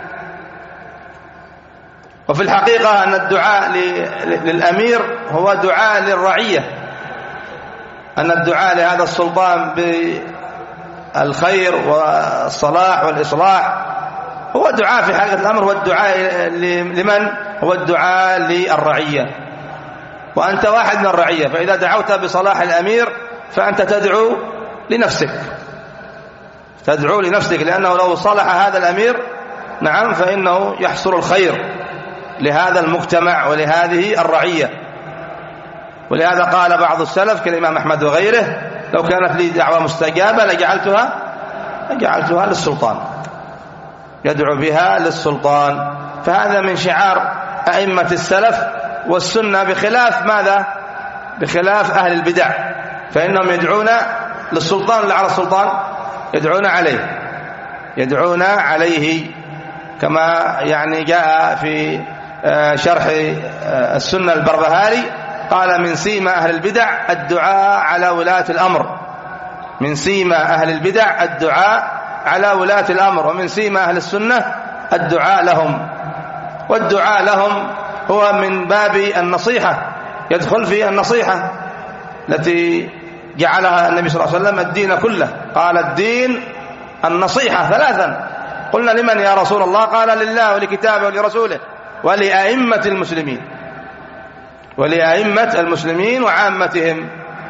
وفي الحقيقة أن الدعاء للأمير هو دعاء للرعية، أن الدعاء لهذا السلطان بالخير والصلاح والإصلاح هو دعاء في حقيقة الأمر، هو الدعاء لمن؟ هو الدعاء للرعية، وأنت واحد من الرعية، فإذا دعوت بصلاح الأمير فأنت تدعو لنفسك، تدعو لنفسك، لأنه لو صلح هذا الأمير نعم فإنه يحصل الخير لهذا المجتمع ولهذه الرعية. ولهذا قال بعض السلف كالإمام أحمد وغيره لو كانت لي دعوة مستجابة لجعلتها لجعلتها للسلطان، يدعو بها للسلطان. فهذا من شعار أئمة السلف والسنة، بخلاف ماذا؟ بخلاف أهل البدع، فإنهم يدعون للسلطان لا على السلطان، يدعون عليه، يدعون عليه، كما يعني جاء في شرح السنة البربهاري قال من سيما أهل البدع الدعاء على ولاة الأمر، من سيما أهل البدع الدعاء على ولاة الأمر، ومن سيما أهل السنة الدعاء لهم. والدعاء لهم هو من باب النصيحة، يدخل في النصيحة التي جعلها النبي صلى الله عليه وسلم الدين كله، قال الدين النصيحة ثلاثا. قلنا لمن يا رسول الله؟ قال لله ولكتابه ولرسوله ولأئمة المسلمين، ولأئمة المسلمين وعامتهم.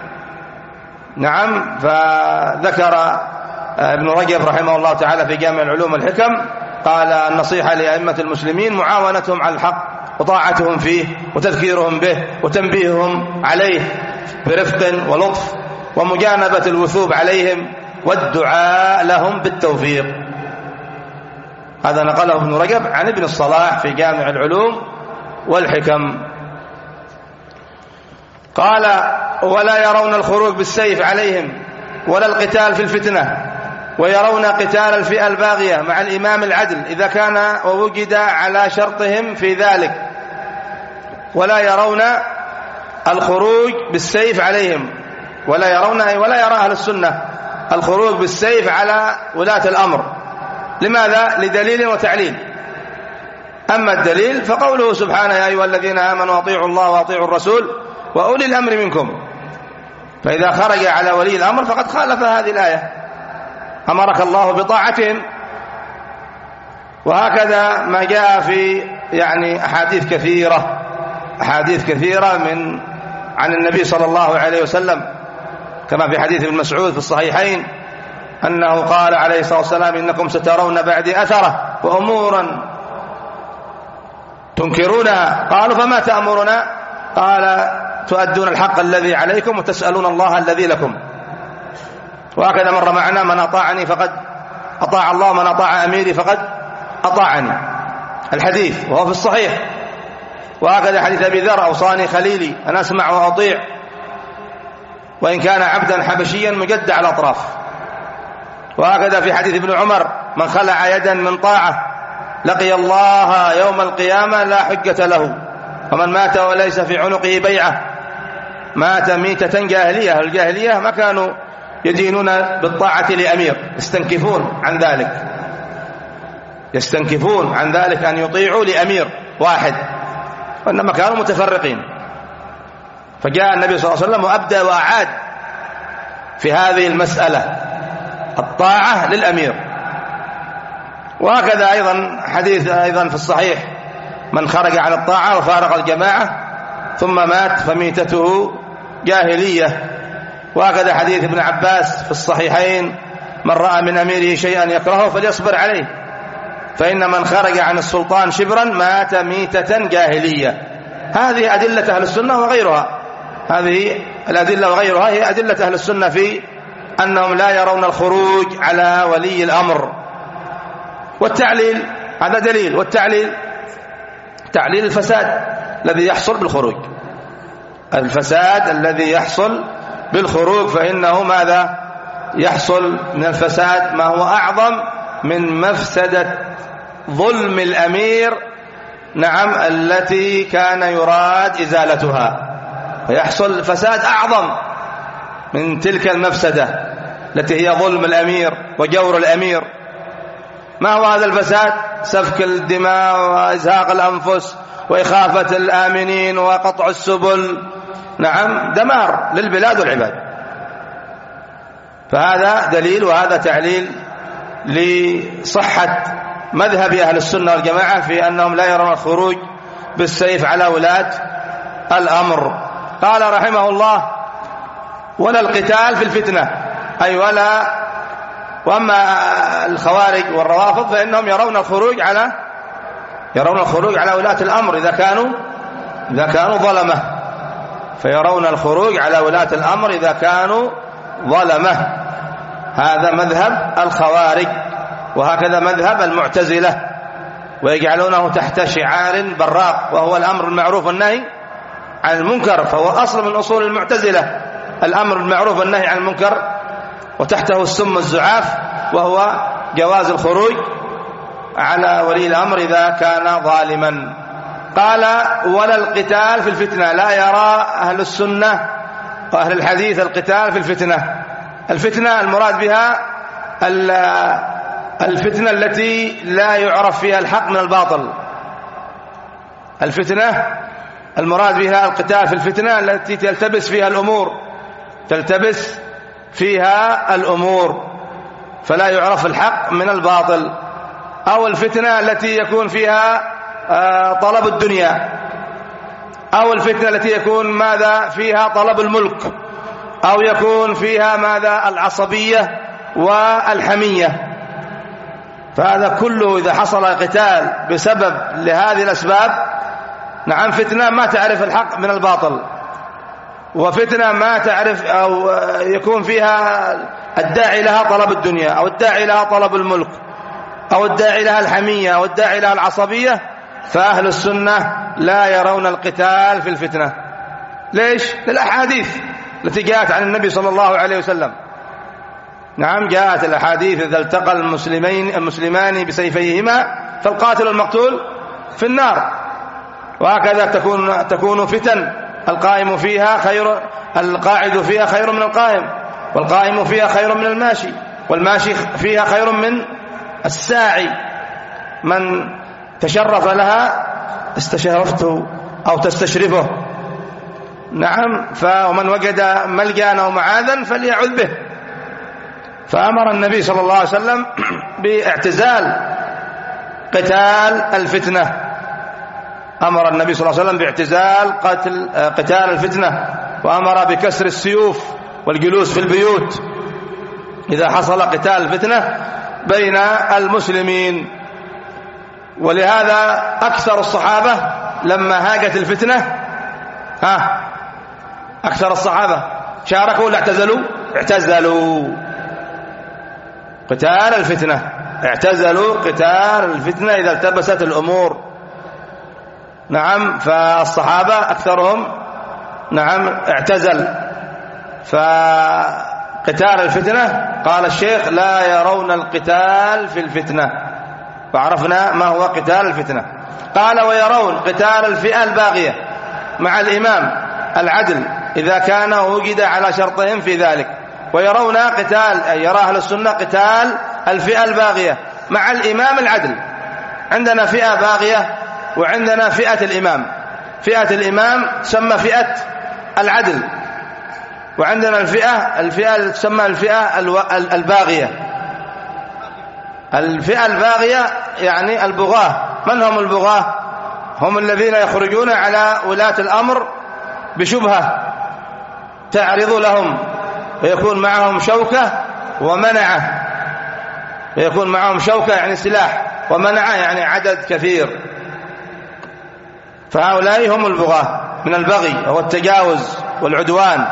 نعم. فذكر ابن رجب رحمه الله تعالى في جامع العلوم والحكم قال النصيحة لأئمة المسلمين معاونتهم على الحق وطاعتهم فيه وتذكيرهم به وتنبيههم عليه برفق ولطف ومجانبة الوثوب عليهم والدعاء لهم بالتوفيق. هذا نقله ابن رجب عن ابن الصلاح في جامع العلوم والحكم. قال ولا يرون الخروج بالسيف عليهم ولا القتال في الفتنة، ويرون قتال الفئة الباغية مع الإمام العدل إذا كان ووجد على شرطهم في ذلك، ولا يرون الخروج بالسيف عليهم، ولا يرون أي ولا يرى أهل السنة الخروج بالسيف على ولاة الأمر. لماذا؟ لدليل وتعليل. أما الدليل فقوله سبحانه يا أيها الذين آمنوا أطيعوا الله وأطيعوا الرسول وأولي الأمر منكم، فإذا خرج على ولي الأمر فقد خالف هذه الآية، أمرك الله بطاعتهم. وهكذا ما جاء في يعني أحاديث كثيرة أحاديث كثيرة من عن النبي صلى الله عليه وسلم، كما في حديث ابن مسعود في الصحيحين أنه قال عليه الصلاة والسلام إنكم سترون بعدي أثرة وأمورا تنكرونها. قالوا فما تأمرنا؟ قال تؤدون الحق الذي عليكم وتسألون الله الذي لكم. وهكذا مر معنا من أطاعني فقد أطاع الله، من أطاع أميري فقد أطاعني، الحديث وهو في الصحيح. وهكذا حديث أبي ذر أوصاني خليلي أن أسمع وأطيع وإن كان عبدا حبشيا مجدع الأطراف. وهكذا في حديث ابن عمر من خلع يدا من طاعة لقي الله يوم القيامة لا حجة له، ومن مات وليس في عنقه بيعة مات ميتة جاهلية. الجاهلية ما كانوا يدينون بالطاعة لأمير، يستنكفون عن ذلك، يستنكفون عن ذلك أن يطيعوا لأمير واحد، وإنما كانوا متفرقين. فجاء النبي صلى الله عليه وسلم وأبدأ وأعاد في هذه المسألة الطاعة للأمير. وهكذا أيضا حديث أيضا في الصحيح: من خرج عن الطاعة وفارق الجماعة ثم مات فميتته جاهلية. وهكذا حديث ابن عباس في الصحيحين: من رأى من أميره شيئا يكرهه فليصبر عليه، فإن من خرج عن السلطان شبرا مات ميتة جاهلية. هذه أدلة أهل السنة وغيرها، هذه الأدلة وغيرها هي أدلة أهل السنة في أنهم لا يرون الخروج على ولي الأمر. والتعليل هذا دليل، والتعليل تعليل الفساد الذي يحصل بالخروج، الفساد الذي يحصل بالخروج، فإنه ماذا يحصل من الفساد؟ ما هو أعظم من مفسدة ظلم الأمير، نعم، التي كان يراد إزالتها، فيحصل فساد أعظم من تلك المفسدة التي هي ظلم الأمير وجور الأمير. ما هو هذا الفساد؟ سفك الدماء وإزهاق الأنفس وإخافة الآمنين وقطع السبل، نعم، دمار للبلاد والعباد. فهذا دليل وهذا تعليل لصحة مذهب أهل السنة والجماعة في أنهم لا يرون الخروج بالسيف على ولاة الأمر. قال رحمه الله: ولا القتال في الفتنة، أي ولا وأما الخوارج والروافض فإنهم يرون الخروج على يرون الخروج على ولاة الأمر إذا كانوا إذا كانوا ظلمة، فيرون الخروج على ولاة الأمر إذا كانوا ظلمة. هذا مذهب الخوارج، وهكذا مذهب المعتزلة، ويجعلونه تحت شعار براق وهو الأمر المعروف والنهي عن المنكر، فهو أصل من أصول المعتزلة الأمر المعروف والنهي عن المنكر، وتحته السم الزعاف وهو جواز الخروج على ولي الأمر إذا كان ظالما. قال: ولا القتال في الفتنة، لا يرى أهل السنة وأهل الحديث القتال في الفتنة. الفتنة المراد بها الفتنة التي لا يعرف فيها الحق من الباطل. الفتنة المراد بها القتال في الفتنة التي تلتبس فيها الأمور تلتبس فيها الأمور فلا يعرف الحق من الباطل، أو الفتنة التي يكون فيها طلب الدنيا، أو الفتنة التي يكون ماذا فيها طلب الملك، أو يكون فيها ماذا العصبية والحمية. فهذا كله إذا حصل قتال بسبب لهذه الأسباب، نعم، فتنة ما تعرف الحق من الباطل، وفتنة ما تعرف أو يكون فيها الداعي لها طلب الدنيا، أو الداعي لها طلب الملك، أو الداعي لها الحمية، أو الداعي لها العصبية. فأهل السنة لا يرون القتال في الفتنة. ليش؟ للأحاديث التي جاءت عن النبي صلى الله عليه وسلم. نعم، جاءت الأحاديث: إذا التقى المسلمين المسلمان بسيفيهما فالقاتل والمقتول في النار. وهكذا تكون تكون فتن، القائم فيها خير القاعد فيها خير من القائم، والقائم فيها خير من الماشي، والماشي فيها خير من الساعي. من تشرف لها استشرفته أو تستشرفه، نعم، فمن وجد ملجأ أو معاذا فليعذ به. فأمر النبي صلى الله عليه وسلم باعتزال قتال الفتنة، أمر النبي صلى الله عليه وسلم باعتزال قتل قتال الفتنة، وأمر بكسر السيوف والجلوس في البيوت إذا حصل قتال الفتنة بين المسلمين. ولهذا أكثر الصحابة لما هاجت الفتنة ها أكثر الصحابة شاركوا ولا اعتزلوا؟ اعتزلوا قتال الفتنة، اعتزلوا قتال الفتنة إذا التبست الأمور. نعم، فالصحابة أكثرهم نعم اعتزل. فقتال الفتنة قال الشيخ: لا يرون القتال في الفتنة، فعرفنا ما هو قتال الفتنة. قال: ويرون قتال الفئة الباغية مع الإمام العدل إذا كان وجد على شرطهم في ذلك. ويرون قتال أي يرى أهل السنة قتال الفئة الباغية مع الإمام العدل. عندنا فئة باغية وعندنا فئة الإمام. فئة الإمام تسمى فئة العدل، وعندنا الفئة الفئة اللي تسمى الفئة الباغية. الفئة الباغية يعني البغاة. من هم البغاة؟ هم الذين يخرجون على ولاة الأمر بشبهة تعرض لهم، ويكون معهم شوكة ومنعة. ويكون معهم شوكة يعني سلاح، ومنعة يعني عدد كثير. فهؤلاء هم البغاة من البغي وهو التجاوز والعدوان.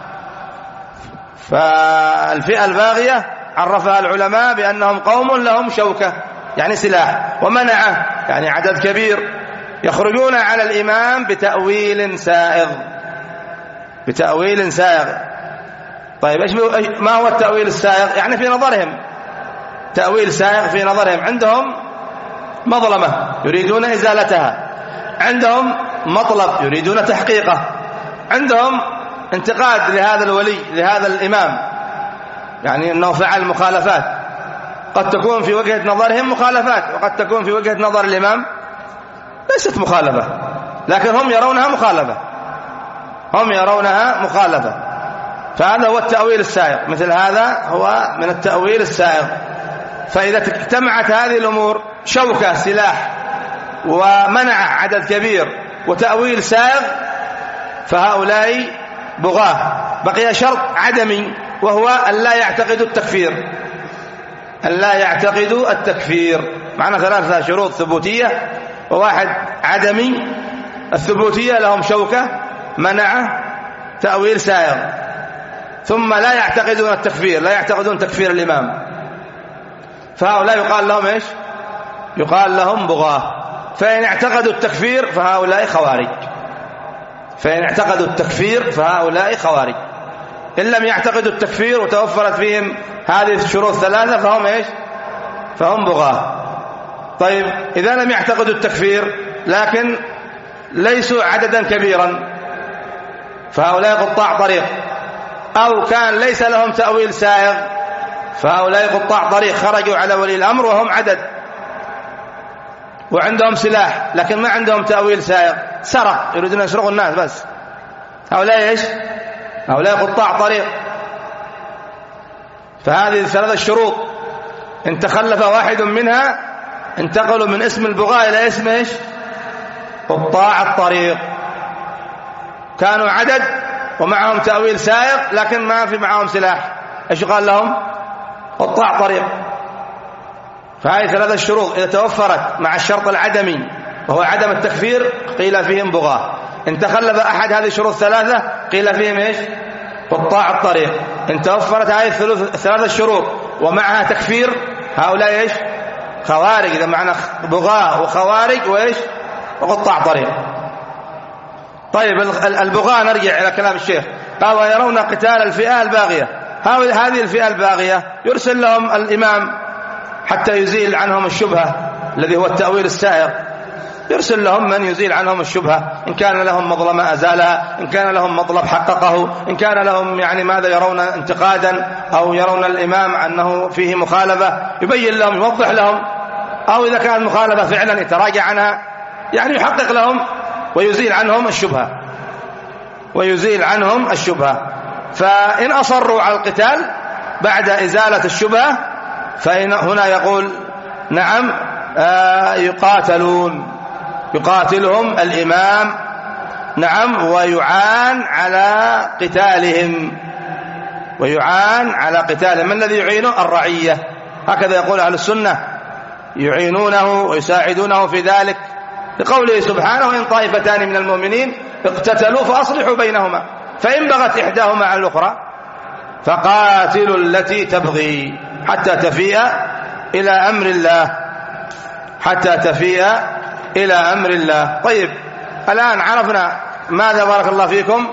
فالفئة الباغية عرفها العلماء بأنهم قوم لهم شوكة يعني سلاح، ومنعة يعني عدد كبير، يخرجون على الإمام بتأويل سائغ. بتأويل سائغ. طيب إيش ما هو التأويل السائغ؟ يعني في نظرهم تأويل سائغ، في نظرهم عندهم مظلمة يريدون إزالتها، عندهم مطلب يريدون تحقيقه، عندهم انتقاد لهذا الولي لهذا الإمام، يعني أنه فعل مخالفات قد تكون في وجهة نظرهم مخالفات، وقد تكون في وجهة نظر الإمام ليست مخالفة، لكن هم يرونها مخالفة هم يرونها مخالفة. فهذا هو التأويل السائغ. مثل هذا هو من التأويل السائغ. فإذا اجتمعت هذه الأمور، شوكة سلاح ومنع عدد كبير وتأويل سائغ، فهؤلاء بغاة. بقي شرط عدمي وهو أن لا يعتقدوا التكفير. أن لا يعتقدوا التكفير. معنا ثلاثة شروط ثبوتية وواحد عدمي. الثبوتية لهم شوكة، منع، تأويل سائغ. ثم لا يعتقدون التكفير، لا يعتقدون تكفير الإمام. فهؤلاء يقال لهم إيش؟ يقال لهم بغاة. فإن اعتقدوا التكفير فهؤلاء خوارج. فإن اعتقدوا التكفير فهؤلاء خوارج. إن لم يعتقدوا التكفير وتوفرت فيهم هذه الشروط الثلاثة فهم إيش؟ فهم بغاة. طيب إذا لم يعتقدوا التكفير لكن ليسوا عددا كبيرا فهؤلاء قطاع طريق، أو كان ليس لهم تأويل سائغ فهؤلاء قطاع طريق، خرجوا على ولي الأمر وهم عدد وعندهم سلاح لكن ما عندهم تأويل سائغ، سرق، يريدون يسرقوا الناس بس. هؤلاء إيش؟ هؤلاء قطاع طريق. فهذه الثلاثة الشروط إن تخلف واحد منها انتقلوا من اسم البغاة إلى اسم إيش؟ قطاع الطريق. كانوا عدد ومعهم تأويل سائغ لكن ما في معهم سلاح، إيش قال لهم؟ قطاع طريق. فهذه ثلاثة الشروط إذا توفرت مع الشرط العدمي وهو عدم التكفير قيل فيهم بغاة. إن تخلف أحد هذه الشروط الثلاثة قيل فيهم إيش؟ قطاع الطريق. إن توفرت هذه الثلاثة الشروط ومعها تكفير هؤلاء إيش؟ خوارج. إذا معنى بغاة وخوارج وإيش؟ وقطاع طريق. طيب البغاة نرجع إلى كلام الشيخ. قال ويرون قتال الفئة الباغية. هذه الفئة الباغية يرسل لهم الإمام حتى يزيل عنهم الشبهة الذي هو التأويل السائغ. يرسل لهم من يزيل عنهم الشبهة، إن كان لهم مظلمة أزالها، إن كان لهم مطلب حققه، إن كان لهم يعني ماذا يرون انتقادا أو يرون الإمام أنه فيه مخالفة يبين لهم يوضح لهم، أو إذا كان مخالفة فعلا يتراجع عنها، يعني يحقق لهم ويزيل عنهم الشبهة ويزيل عنهم الشبهة. فإن أصروا على القتال بعد إزالة الشبهة فإن هنا يقول نعم آه يقاتلون يقاتلهم الإمام نعم ويعان على قتالهم ويعان على قتالهم. من الذي يعينه؟ الرعية. هكذا يقول أهل السنة، يعينونه ويساعدونه في ذلك لقوله سبحانه إن طائفتان من المؤمنين اقتتلوا فأصلحوا بينهما فإن بغت إحداهما على الأخرى فقاتلوا التي تبغي حتى تفيء إلى أمر الله حتى تفيء إلى أمر الله. طيب الآن عرفنا ماذا بارك الله فيكم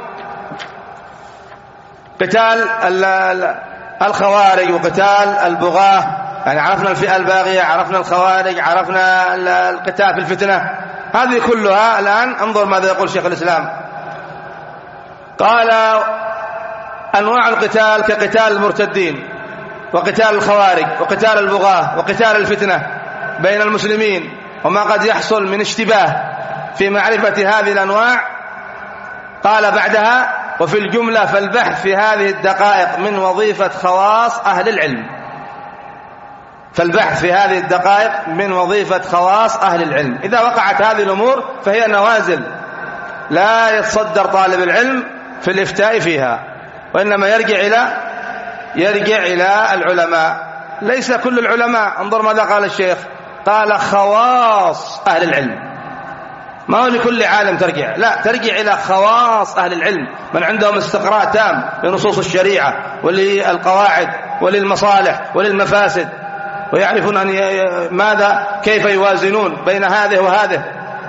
قتال الخوارج وقتال البغاة، يعني عرفنا الفئة الباغية، عرفنا الخوارج، عرفنا القتال في الفتنة، هذه كلها. الآن انظر ماذا يقول شيخ الإسلام. قال أنواع القتال كقتال المرتدين وقتال الخوارج وقتال البغاة وقتال الفتنة بين المسلمين وما قد يحصل من اشتباه في معرفة هذه الأنواع. قال بعدها وفي الجملة فالبحث في هذه الدقائق من وظيفة خواص أهل العلم، فالبحث في هذه الدقائق من وظيفة خواص أهل العلم. إذا وقعت هذه الأمور فهي نوازل لا يتصدر طالب العلم في الإفتاء فيها، وإنما يرجع إلى يرجع إلى العلماء. ليس كل العلماء، انظر ماذا قال الشيخ، قال خواص أهل العلم، ما هو لكل عالم ترجع، لا، ترجع إلى خواص أهل العلم، من عندهم استقراء تام لنصوص الشريعة وللقواعد وللمصالح وللمفاسد، ويعرفون أن ماذا كيف يوازنون بين هذه وهذه،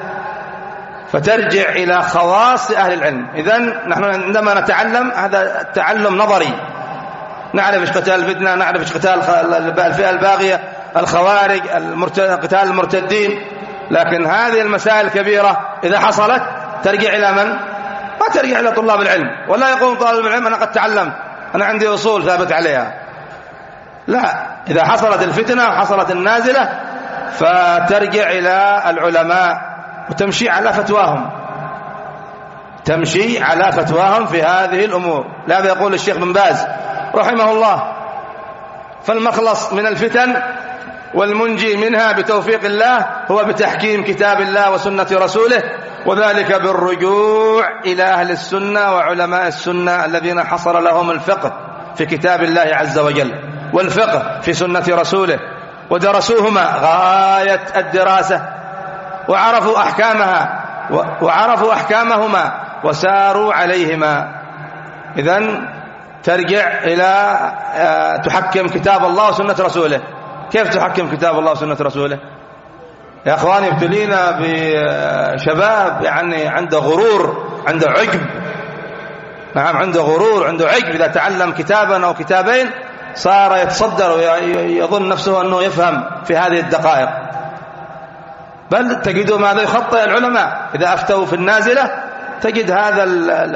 فترجع إلى خواص أهل العلم. إذن نحن عندما نتعلم هذا التعلم نظري، نعرف إيش قتال الفتنة، نعرف إيش قتال الفئة الباغية، الخوارج، قتال المرتدين، لكن هذه المسائل الكبيرة إذا حصلت ترجع إلى من؟ ما ترجع إلى طلاب العلم، ولا يقول طالب العلم أنا قد تعلمت، أنا عندي أصول ثابت عليها، لا، إذا حصلت الفتنة وحصلت النازلة فترجع إلى العلماء وتمشي على فتواهم، تمشي على فتواهم في هذه الأمور. لهذا يقول الشيخ بن باز رحمه الله: فالمخلص من الفتن والمنجي منها بتوفيق الله هو بتحكيم كتاب الله وسنة رسوله، وذلك بالرجوع إلى أهل السنة وعلماء السنة الذين حصل لهم الفقه في كتاب الله عز وجل والفقه في سنة رسوله، ودرسوهما غاية الدراسة، وعرفوا أحكامها وعرفوا أحكامهما وساروا عليهما. إذن ترجع إلى تحكم كتاب الله وسنة رسوله. كيف تحكم كتاب الله وسنة رسوله؟ يا أخواني، ابتلينا بشباب يعني عنده غرور، عنده عجب، نعم عنده غرور، عنده عجب، إذا تعلم كتابا أو كتابين صار يتصدر ويظن نفسه أنه يفهم في هذه الدقائق، بل تجدوا ماذا يخطئ العلماء إذا أفتوا في النازلة، تجد هذا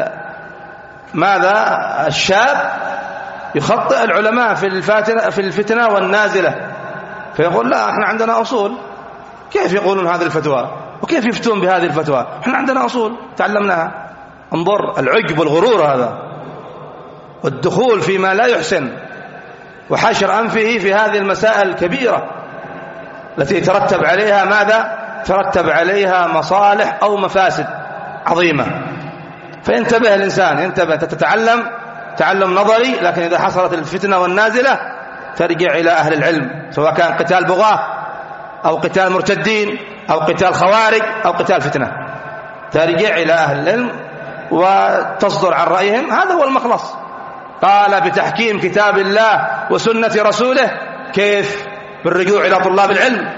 ماذا الشاب يخطئ العلماء في في الفتنة والنازلة، فيقول لا، احنا عندنا أصول، كيف يقولون هذه الفتوى وكيف يفتون بهذه الفتوى، احنا عندنا أصول تعلمناها. انظر العجب والغرور هذا، والدخول فيما لا يحسن، وحشر أنفه في هذه المسائل الكبيرة التي ترتب عليها ماذا؟ ترتب عليها مصالح أو مفاسد عظيمة. فينتبه الإنسان، ينتبه، تتعلم تعلم نظري، لكن إذا حصلت الفتنة والنازلة ترجع إلى أهل العلم، سواء كان قتال بغاة أو قتال مرتدين أو قتال خوارج أو قتال فتنة، ترجع إلى أهل العلم وتصدر عن رأيهم، هذا هو المخلص. قال بتحكيم كتاب الله وسنة رسوله، كيف؟ بالرجوع إلى طلاب العلم،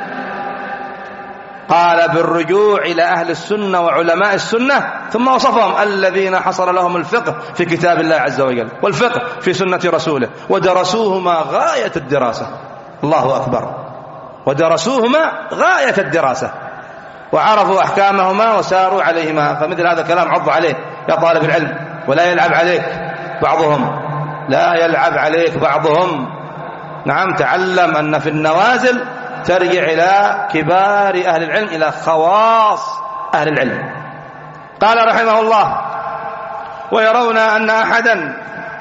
قال بالرجوع إلى أهل السنة وعلماء السنة، ثم وصفهم الذين حصل لهم الفقه في كتاب الله عز وجل والفقه في سنة رسوله، ودرسوهما غاية الدراسة. الله أكبر، ودرسوهما غاية الدراسة، وعرفوا أحكامهما وساروا عليهما. فمثل هذا الكلام عض عليه يا طالب العلم، ولا يلعب عليك بعضهم، لا يلعب عليك بعضهم. نعم، تعلم أن في النوازل ترجع إلى كبار أهل العلم، إلى خواص أهل العلم. قال رحمه الله: ويرون أن أحدا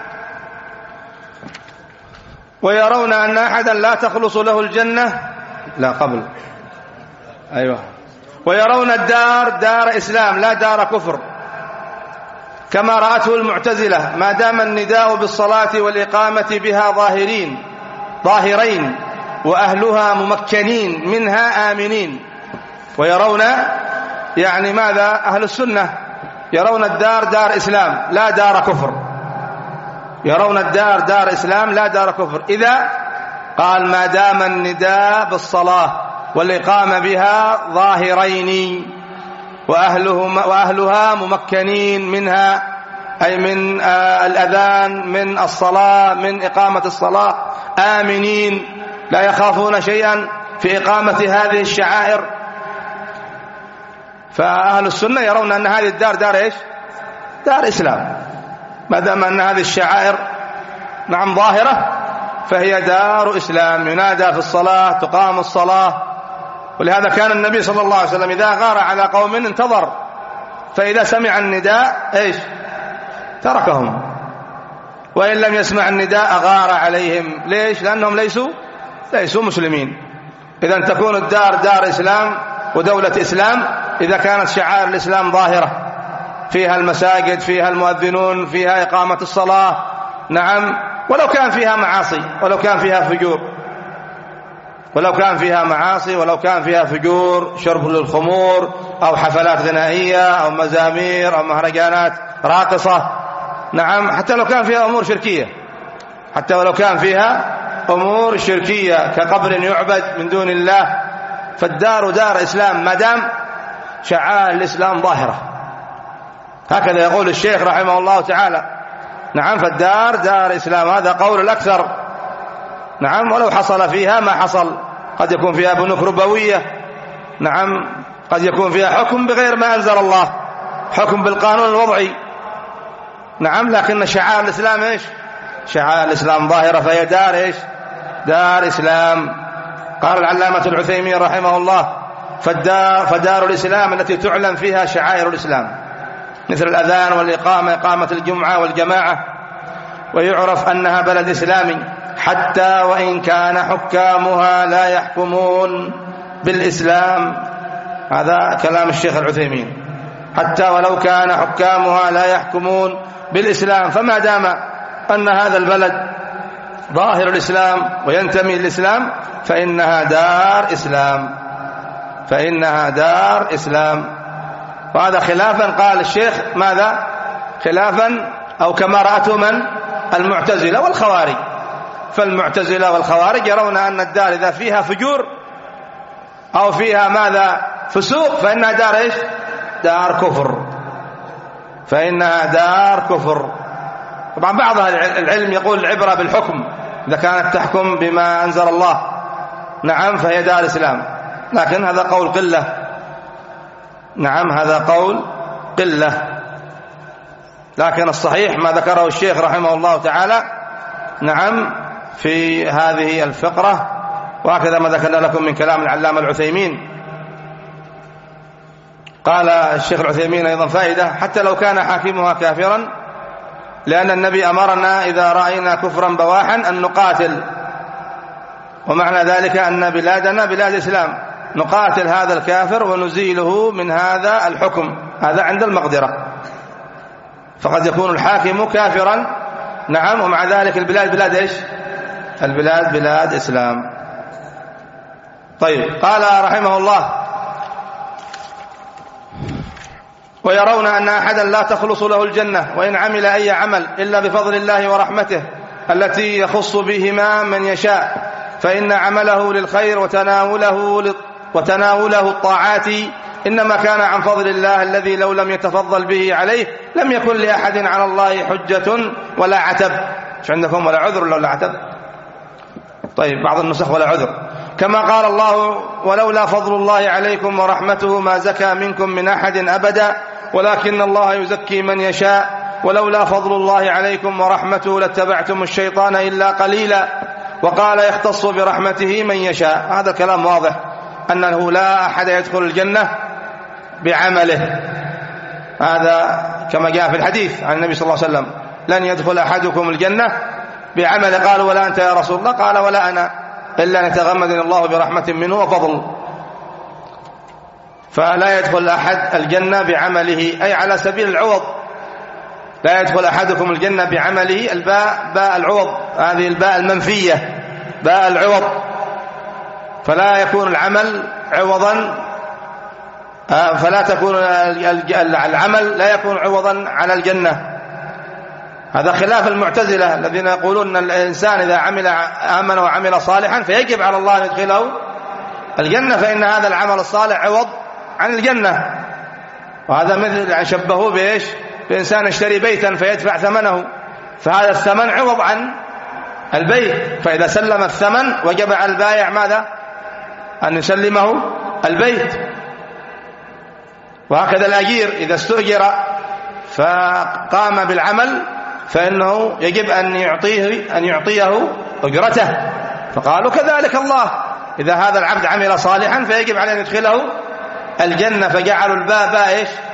ويرون أن أحدا لا تخلص له الجنة، لا قبل أيوة ويرون الدار دار إسلام لا دار كفر، كما رأته المعتزلة، ما دام النداء بالصلاة والإقامة بها ظاهرين ظاهرين وأهلها ممكنين منها آمنين. ويرون يعني ماذا؟ أهل السنة يرون الدار دار إسلام لا دار كفر، يرون الدار دار إسلام لا دار كفر. إذا قال ما دام النداء بالصلاة والإقامة بها ظاهرين وأهلهما وأهلها ممكنين منها، أي من الأذان، من الصلاة، من إقامة الصلاة، آمنين لا يخافون شيئا في إقامة هذه الشعائر. فأهل السنة يرون أن هذه الدار دار إيش؟ دار إسلام، ما دام أن هذه الشعائر نعم ظاهرة فهي دار إسلام، ينادى في الصلاة، تقام الصلاة. ولهذا كان النبي صلى الله عليه وسلم إذا غار على قوم انتظر، فإذا سمع النداء إيش؟ تركهم، وإن لم يسمع النداء غار عليهم. ليش؟ لأنهم ليسوا ليسوا مسلمين. إذا تكون الدار دار إسلام ودولة إسلام إذا كانت شعائر الإسلام ظاهرة، فيها المساجد، فيها المؤذنون، فيها إقامة الصلاة، نعم، ولو كان فيها معاصي، ولو كان فيها فجور، ولو كان فيها معاصي ولو كان فيها فجور، شرب للخمور أو حفلات غنائية أو مزامير أو مهرجانات راقصة، نعم، حتى لو كان فيها أمور شركية، حتى ولو كان فيها أمور شركية كقبر يعبد من دون الله، فالدار دار إسلام ما دام شعائر الإسلام ظاهرة. هكذا يقول الشيخ رحمه الله تعالى. نعم، فالدار دار إسلام، هذا قول الأكثر. نعم، ولو حصل فيها ما حصل، قد يكون فيها بنوك ربوية، نعم، قد يكون فيها حكم بغير ما أنزل الله، حكم بالقانون الوضعي، نعم، لكن شعائر الإسلام إيش؟ شعائر الإسلام ظاهرة، فهي دار إيش؟ دار إسلام. قال العلامة العثيمين رحمه الله: فالدار فدار الإسلام التي تعلم فيها شعائر الإسلام، مثل الأذان والإقامة، إقامة الجمعة والجماعة، ويعرف أنها بلد إسلامي حتى وإن كان حكامها لا يحكمون بالإسلام. هذا كلام الشيخ العثيمين، حتى ولو كان حكامها لا يحكمون بالإسلام، فما دام أن هذا البلد ظاهر الإسلام وينتمي للإسلام فإنها دار إسلام، فإنها دار إسلام. وهذا خلافا، قال الشيخ ماذا؟ خلافا أو كما رأته من؟ المعتزلة والخوارج. فالمعتزلة والخوارج يرون أن الدار إذا فيها فجور أو فيها ماذا؟ فسوق، فإنها دار إيش؟ دار كفر، فإنها دار كفر. طبعا بعض العلم يقول العبرة بالحكم، إذا كانت تحكم بما أنزل الله، نعم، فهي دار إسلام، لكن هذا قول قلة، نعم، هذا قول قلة. لكن الصحيح ما ذكره الشيخ رحمه الله تعالى، نعم، في هذه الفقرة، وهكذا ما ذكرنا لكم من كلام العلامة العثيمين. قال الشيخ العثيمين أيضا فائدة: حتى لو كان حاكمها كافرا، لأن النبي أمرنا إذا رأينا كفرا بواحا أن نقاتل، ومعنى ذلك أن بلادنا بلاد إسلام، نقاتل هذا الكافر ونزيله من هذا الحكم، هذا عند المقدرة. فقد يكون الحاكم كافرا، نعم، ومع ذلك البلاد بلاد إيش؟ البلاد بلاد إسلام. طيب، قال رحمه الله: ويرون أن أحدا لا تخلص له الجنة وإن عمل أي عمل إلا بفضل الله ورحمته التي يخص بهما من يشاء، فإن عمله للخير وتناوله وتناوله الطاعات إنما كان عن فضل الله الذي لو لم يتفضل به عليه لم يكن لأحد على الله حجة ولا عتب. مش عندكم ولا عذر ولا عتب؟ طيب، بعض النسخ ولا عذر. كما قال الله: ولولا فضل الله عليكم ورحمته ما زكى منكم من أحد أبدا ولكن الله يزكي من يشاء ولولا فضل الله عليكم ورحمته لاتبعتم الشيطان إلا قليلا. وقال: يختص برحمته من يشاء. هذا كلام واضح أنه لا أحد يدخل الجنة بعمله، هذا كما جاء في الحديث عن النبي صلى الله عليه وسلم: لن يدخل أحدكم الجنة بعمل. قالوا: ولا أنت يا رسول الله؟ قال: ولا أنا، إلا نتغمدني الله برحمة منه وفضل. فلا يدخل أحد الجنة بعمله، أي على سبيل العوض. لا يدخل أحدكم الجنة بعمله، الباء باء العوض، هذه الباء المنفية، باء العوض، فلا يكون العمل عوضا، فلا تكون العمل لا يكون عوضا على الجنة. هذا خلاف المعتزلة الذين يقولون أن الإنسان إذا عمل آمن وعمل صالحا فيجب على الله أن يدخله الجنة، فإن هذا العمل الصالح عوض عن الجنة. وهذا مثل شبهوه بإيش؟ بإنسان يشتري بيتا فيدفع ثمنه، فهذا الثمن عوض عن البيت، فإذا سلم الثمن وجب على البائع ماذا؟ أن يسلمه البيت. وهكذا الأجير إذا استؤجر فقام بالعمل فإنه يجب أن يعطيه أن يعطيه أجرته. فقالوا كذلك الله، إذا هذا العبد عمل صالحا فيجب عليه أن يدخله الجنة، فجعلوا الباء باء إيش؟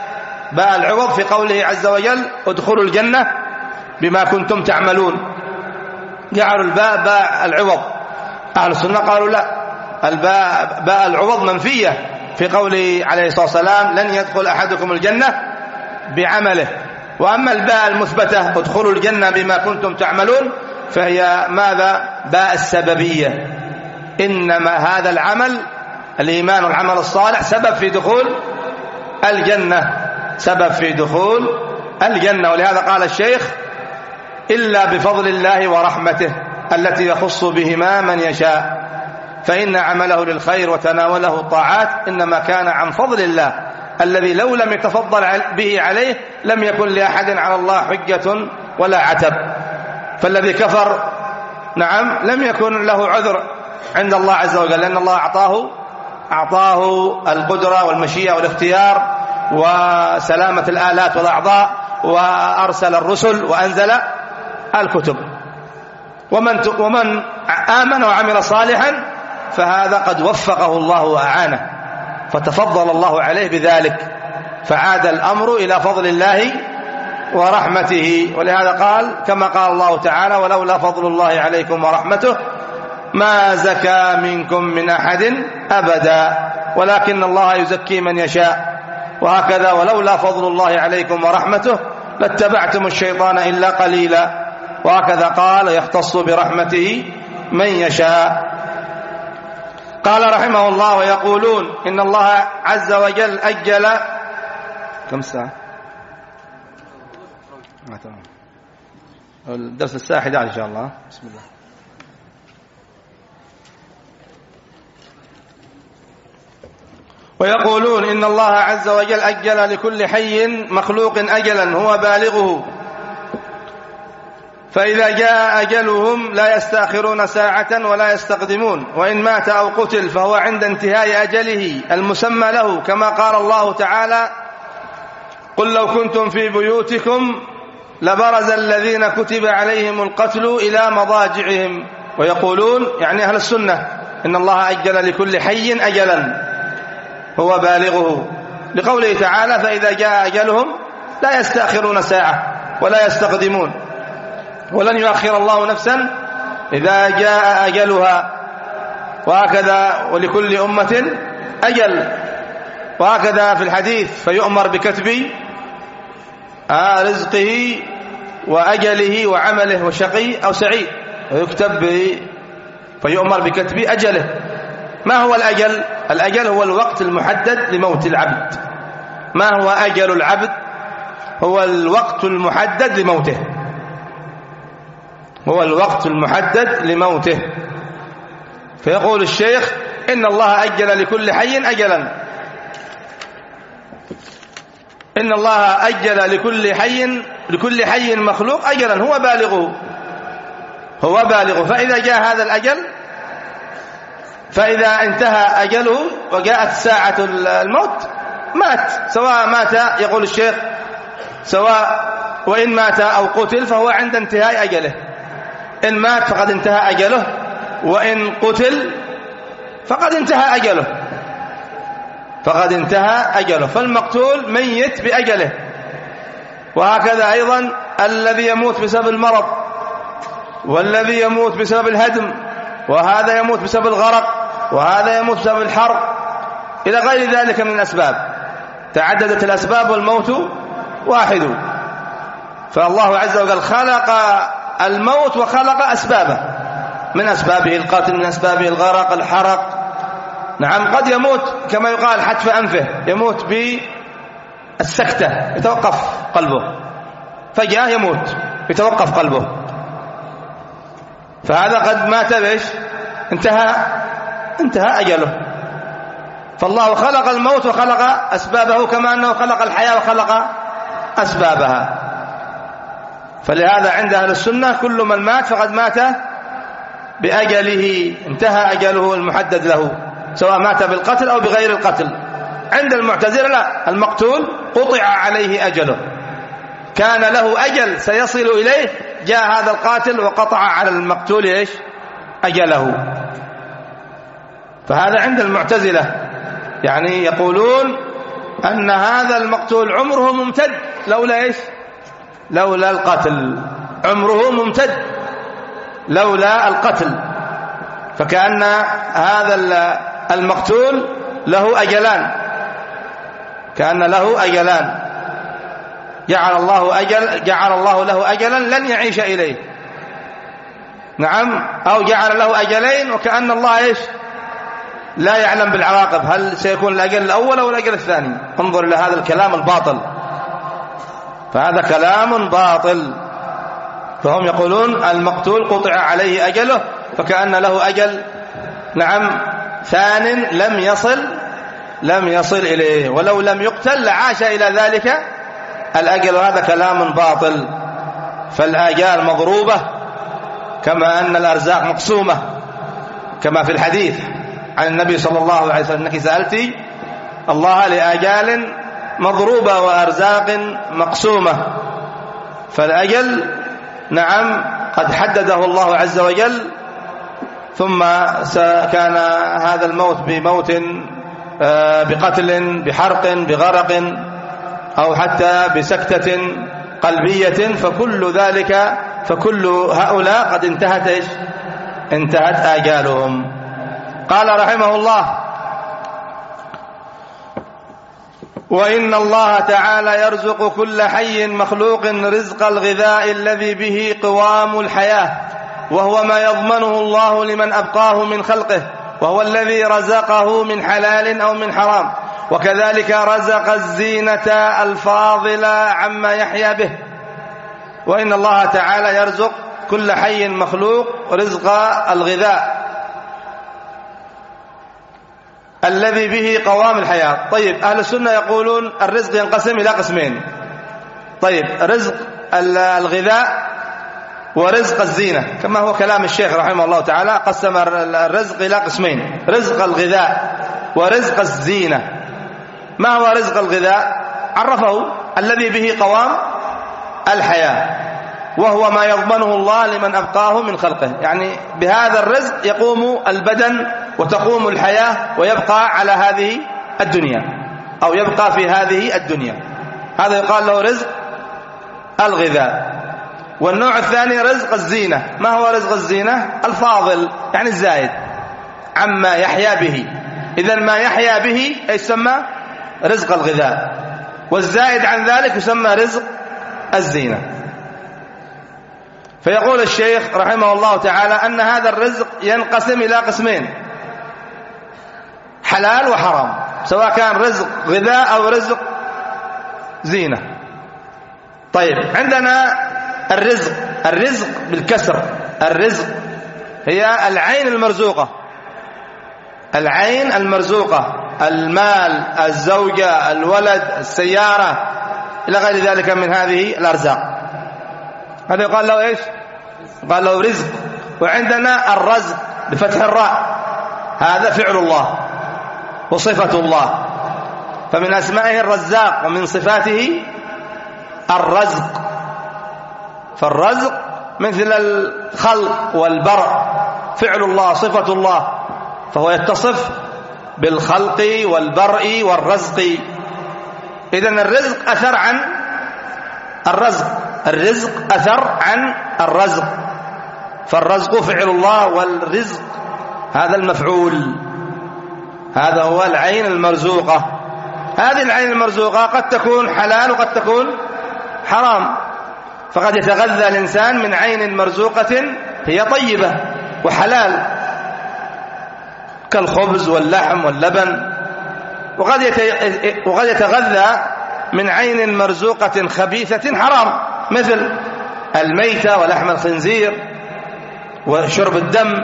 باء العوض في قوله عز وجل ادخلوا الجنة بما كنتم تعملون، جعلوا الباء باء العوض. أهل السنة قالوا لا، الباء باء العوض منفية في قوله عليه الصلاة والسلام لن يدخل أحدكم الجنة بعمله. وأما الباء المثبتة ادخلوا الجنة بما كنتم تعملون فهي ماذا؟ باء السببية. إنما هذا العمل الإيمان والعمل الصالح سبب في دخول الجنة، سبب في دخول الجنة. ولهذا قال الشيخ إلا بفضل الله ورحمته التي يخص بهما من يشاء، فإن عمله للخير وتناوله الطاعات إنما كان عن فضل الله الذي لو لم يتفضل به عليه لم يكن لأحد على الله حجة ولا عتب. فالذي كفر نعم لم يكن له عذر عند الله عز وجل، لأن الله أعطاه أعطاه القدرة والمشيئة والاختيار وسلامة الآلات والأعضاء، وأرسل الرسل وأنزل الكتب. ومن ومن آمن وعمل صالحا فهذا قد وفقه الله وأعانه، فتفضل الله عليه بذلك، فعاد الأمر إلى فضل الله ورحمته. ولهذا قال كما قال الله تعالى ولولا فضل الله عليكم ورحمته ما زكى منكم من أحد أبدا ولكن الله يزكي من يشاء. وهكذا ولولا فضل الله عليكم ورحمته لاتبعتم الشيطان إلا قليلا. وهكذا قال يختص برحمته من يشاء. قال رحمه الله ويقولون إن الله عز وجل أجل كم ساعة؟ الدرس الساعة أحد عشر إن شاء الله. بسم الله. ويقولون إن الله عز وجل أجل لكل حي مخلوق أجلا هو بالغه، فإذا جاء أجلهم لا يستأخرون ساعة ولا يستقدمون، وإن مات أو قتل فهو عند انتهاء أجله المسمى له، كما قال الله تعالى قل لو كنتم في بيوتكم لبرز الذين كتب عليهم القتل إلى مضاجعهم. ويقولون يعني أهل السنة إن الله أجل لكل حي أجلا هو بالغه، لقوله تعالى فإذا جاء أجلهم لا يستأخرون ساعة ولا يستقدمون، ولن يؤخر الله نفسا إذا جاء أجلها. وهكذا ولكل أمة أجل. وهكذا في الحديث فيؤمر بكتب رزقه وأجله وعمله وشقي أو سعيد، ويكتب فيؤمر بكتب أجله. ما هو الأجل؟ الأجل هو الوقت المحدد لموت العبد. ما هو أجل العبد؟ هو الوقت المحدد لموته، هو الوقت المحدد لموته. فيقول الشيخ إن الله أجل لكل حي أجلا، إن الله أجل لكل حي لكل حي مخلوق أجلا هو بالغه، هو بالغه. فإذا جاء هذا الأجل، فإذا انتهى أجله وجاءت ساعة الموت مات، سواء مات يقول الشيخ سواء وإن مات أو قتل فهو عند انتهاء أجله. إن مات فقد انتهى أجله، وإن قتل فقد انتهى أجله، فقد انتهى أجله. فالمقتول ميت بأجله. وهكذا أيضا الذي يموت بسبب المرض، والذي يموت بسبب الهدم، وهذا يموت بسبب الغرق، وهذا يموت بسبب الحرق، إلى غير ذلك من الأسباب. تعددت الأسباب والموت واحد. فالله عز وجل خلق الموت وخلق أسبابه، من أسبابه القتل، من أسبابه الغرق، الحرق. نعم قد يموت كما يقال حتف أنفه، يموت بالسكتة يتوقف قلبه، فجأة يموت يتوقف قلبه، فهذا قد مات بإيش؟ انتهى انتهى أجله. فالله خلق الموت وخلق أسبابه كما أنه خلق الحياة وخلق أسبابها. فلهذا عند أهل السنة كل من مات فقد مات بأجله، انتهى أجله المحدد له، سواء مات بالقتل أو بغير القتل. عند المعتزلة لا، المقتول قطع عليه أجله، كان له أجل سيصل إليه، جاء هذا القاتل وقطع على المقتول إيش؟ أجله. فهذا عند المعتزلة، يعني يقولون أن هذا المقتول عمره ممتد لولا إيش؟ لولا القتل. عمره ممتد لولا القتل. فكأن هذا المقتول له أجلان، كأن له أجلان، جعل الله أجل جعل الله له أجلا لن يعيش إليه. نعم، أو جعل له أجلين وكأن الله إيش؟ لا يعلم بالعواقب، هل سيكون الأجل الأول أو الأجل الثاني؟ انظر إلى هذا الكلام الباطل، فهذا كلام باطل. فهم يقولون المقتول قطع عليه أجله فكأن له أجل نعم ثان لم يصل لم يصل إليه، ولو لم يقتل لعاش إلى ذلك الأجل، وهذا كلام باطل. فالآجال مضروبة كما أن الأرزاق مقسومة، كما في الحديث عن النبي صلى الله عليه وسلم أنك سألتي الله لآجال مضروبة وأرزاق مقسومة. فالأجل نعم قد حدده الله عز وجل، ثم كان هذا الموت بموت بقتل بحرق بغرق أو حتى بسكتة قلبية، فكل ذلك فكل هؤلاء قد انتهت إيش؟ انتهت آجالهم. قال رحمه الله: وإن الله تعالى يرزق كل حي مخلوق رزق الغذاء الذي به قوام الحياة، وهو ما يضمنه الله لمن أبقاه من خلقه، وهو الذي رزقه من حلال أو من حرام، وكذلك رزق الزينة الفاضلة عما يحيا به. وإن الله تعالى يرزق كل حي مخلوق رزق الغذاء الذي به قوام الحياة. طيب، أهل السنة يقولون الرزق ينقسم إلى قسمين. طيب، رزق الغذاء ورزق الزينة، كما هو كلام الشيخ رحمه الله تعالى، قسم الرزق إلى قسمين: رزق الغذاء ورزق الزينة. ما هو رزق الغذاء؟ عرفه: الذي به قوام الحياة، وهو ما يضمنه الله لمن أبقاه من خلقه، يعني بهذا الرزق يقوم البدن وتقوم الحياة ويبقى على هذه الدنيا، أو يبقى في هذه الدنيا. هذا يقال له رزق الغذاء. والنوع الثاني رزق الزينة. ما هو رزق الزينة؟ الفاضل، يعني الزائد عما يحيا به. إذن ما يحيا به يسمى رزق الغذاء، والزائد عن ذلك يسمى رزق الزينة. فيقول الشيخ رحمه الله تعالى أن هذا الرزق ينقسم إلى قسمين: حلال وحرام، سواء كان رزق غذاء أو رزق زينة. طيب، عندنا الرزق. الرزق بالكسر، الرزق هي العين المرزوقة، العين المرزوقة، المال، الزوجة، الولد، السيارة، إلى غير ذلك من هذه الأرزاق. هذا يقال له إيش؟ قال له رزق. وعندنا الرزق بفتح الراء، هذا فعل الله وصفة الله، فمن أسمائه الرزاق ومن صفاته الرزق. فالرزق مثل الخلق والبرء، فعل الله صفة الله، فهو يتصف بالخلق والبرء والرزق. إذن الرزق أثر عن الرزق، الرزق أثر عن الرزق، فالرزق فعل الله والرزق هذا المفعول، هذا هو العين المرزوقة. هذه العين المرزوقة قد تكون حلال وقد تكون حرام، فقد يتغذى الإنسان من عين مرزوقة هي طيبة وحلال كالخبز واللحم واللبن، وقد يتغذى من عين مرزوقة خبيثة حرام مثل الميتة ولحم الخنزير وشرب الدم.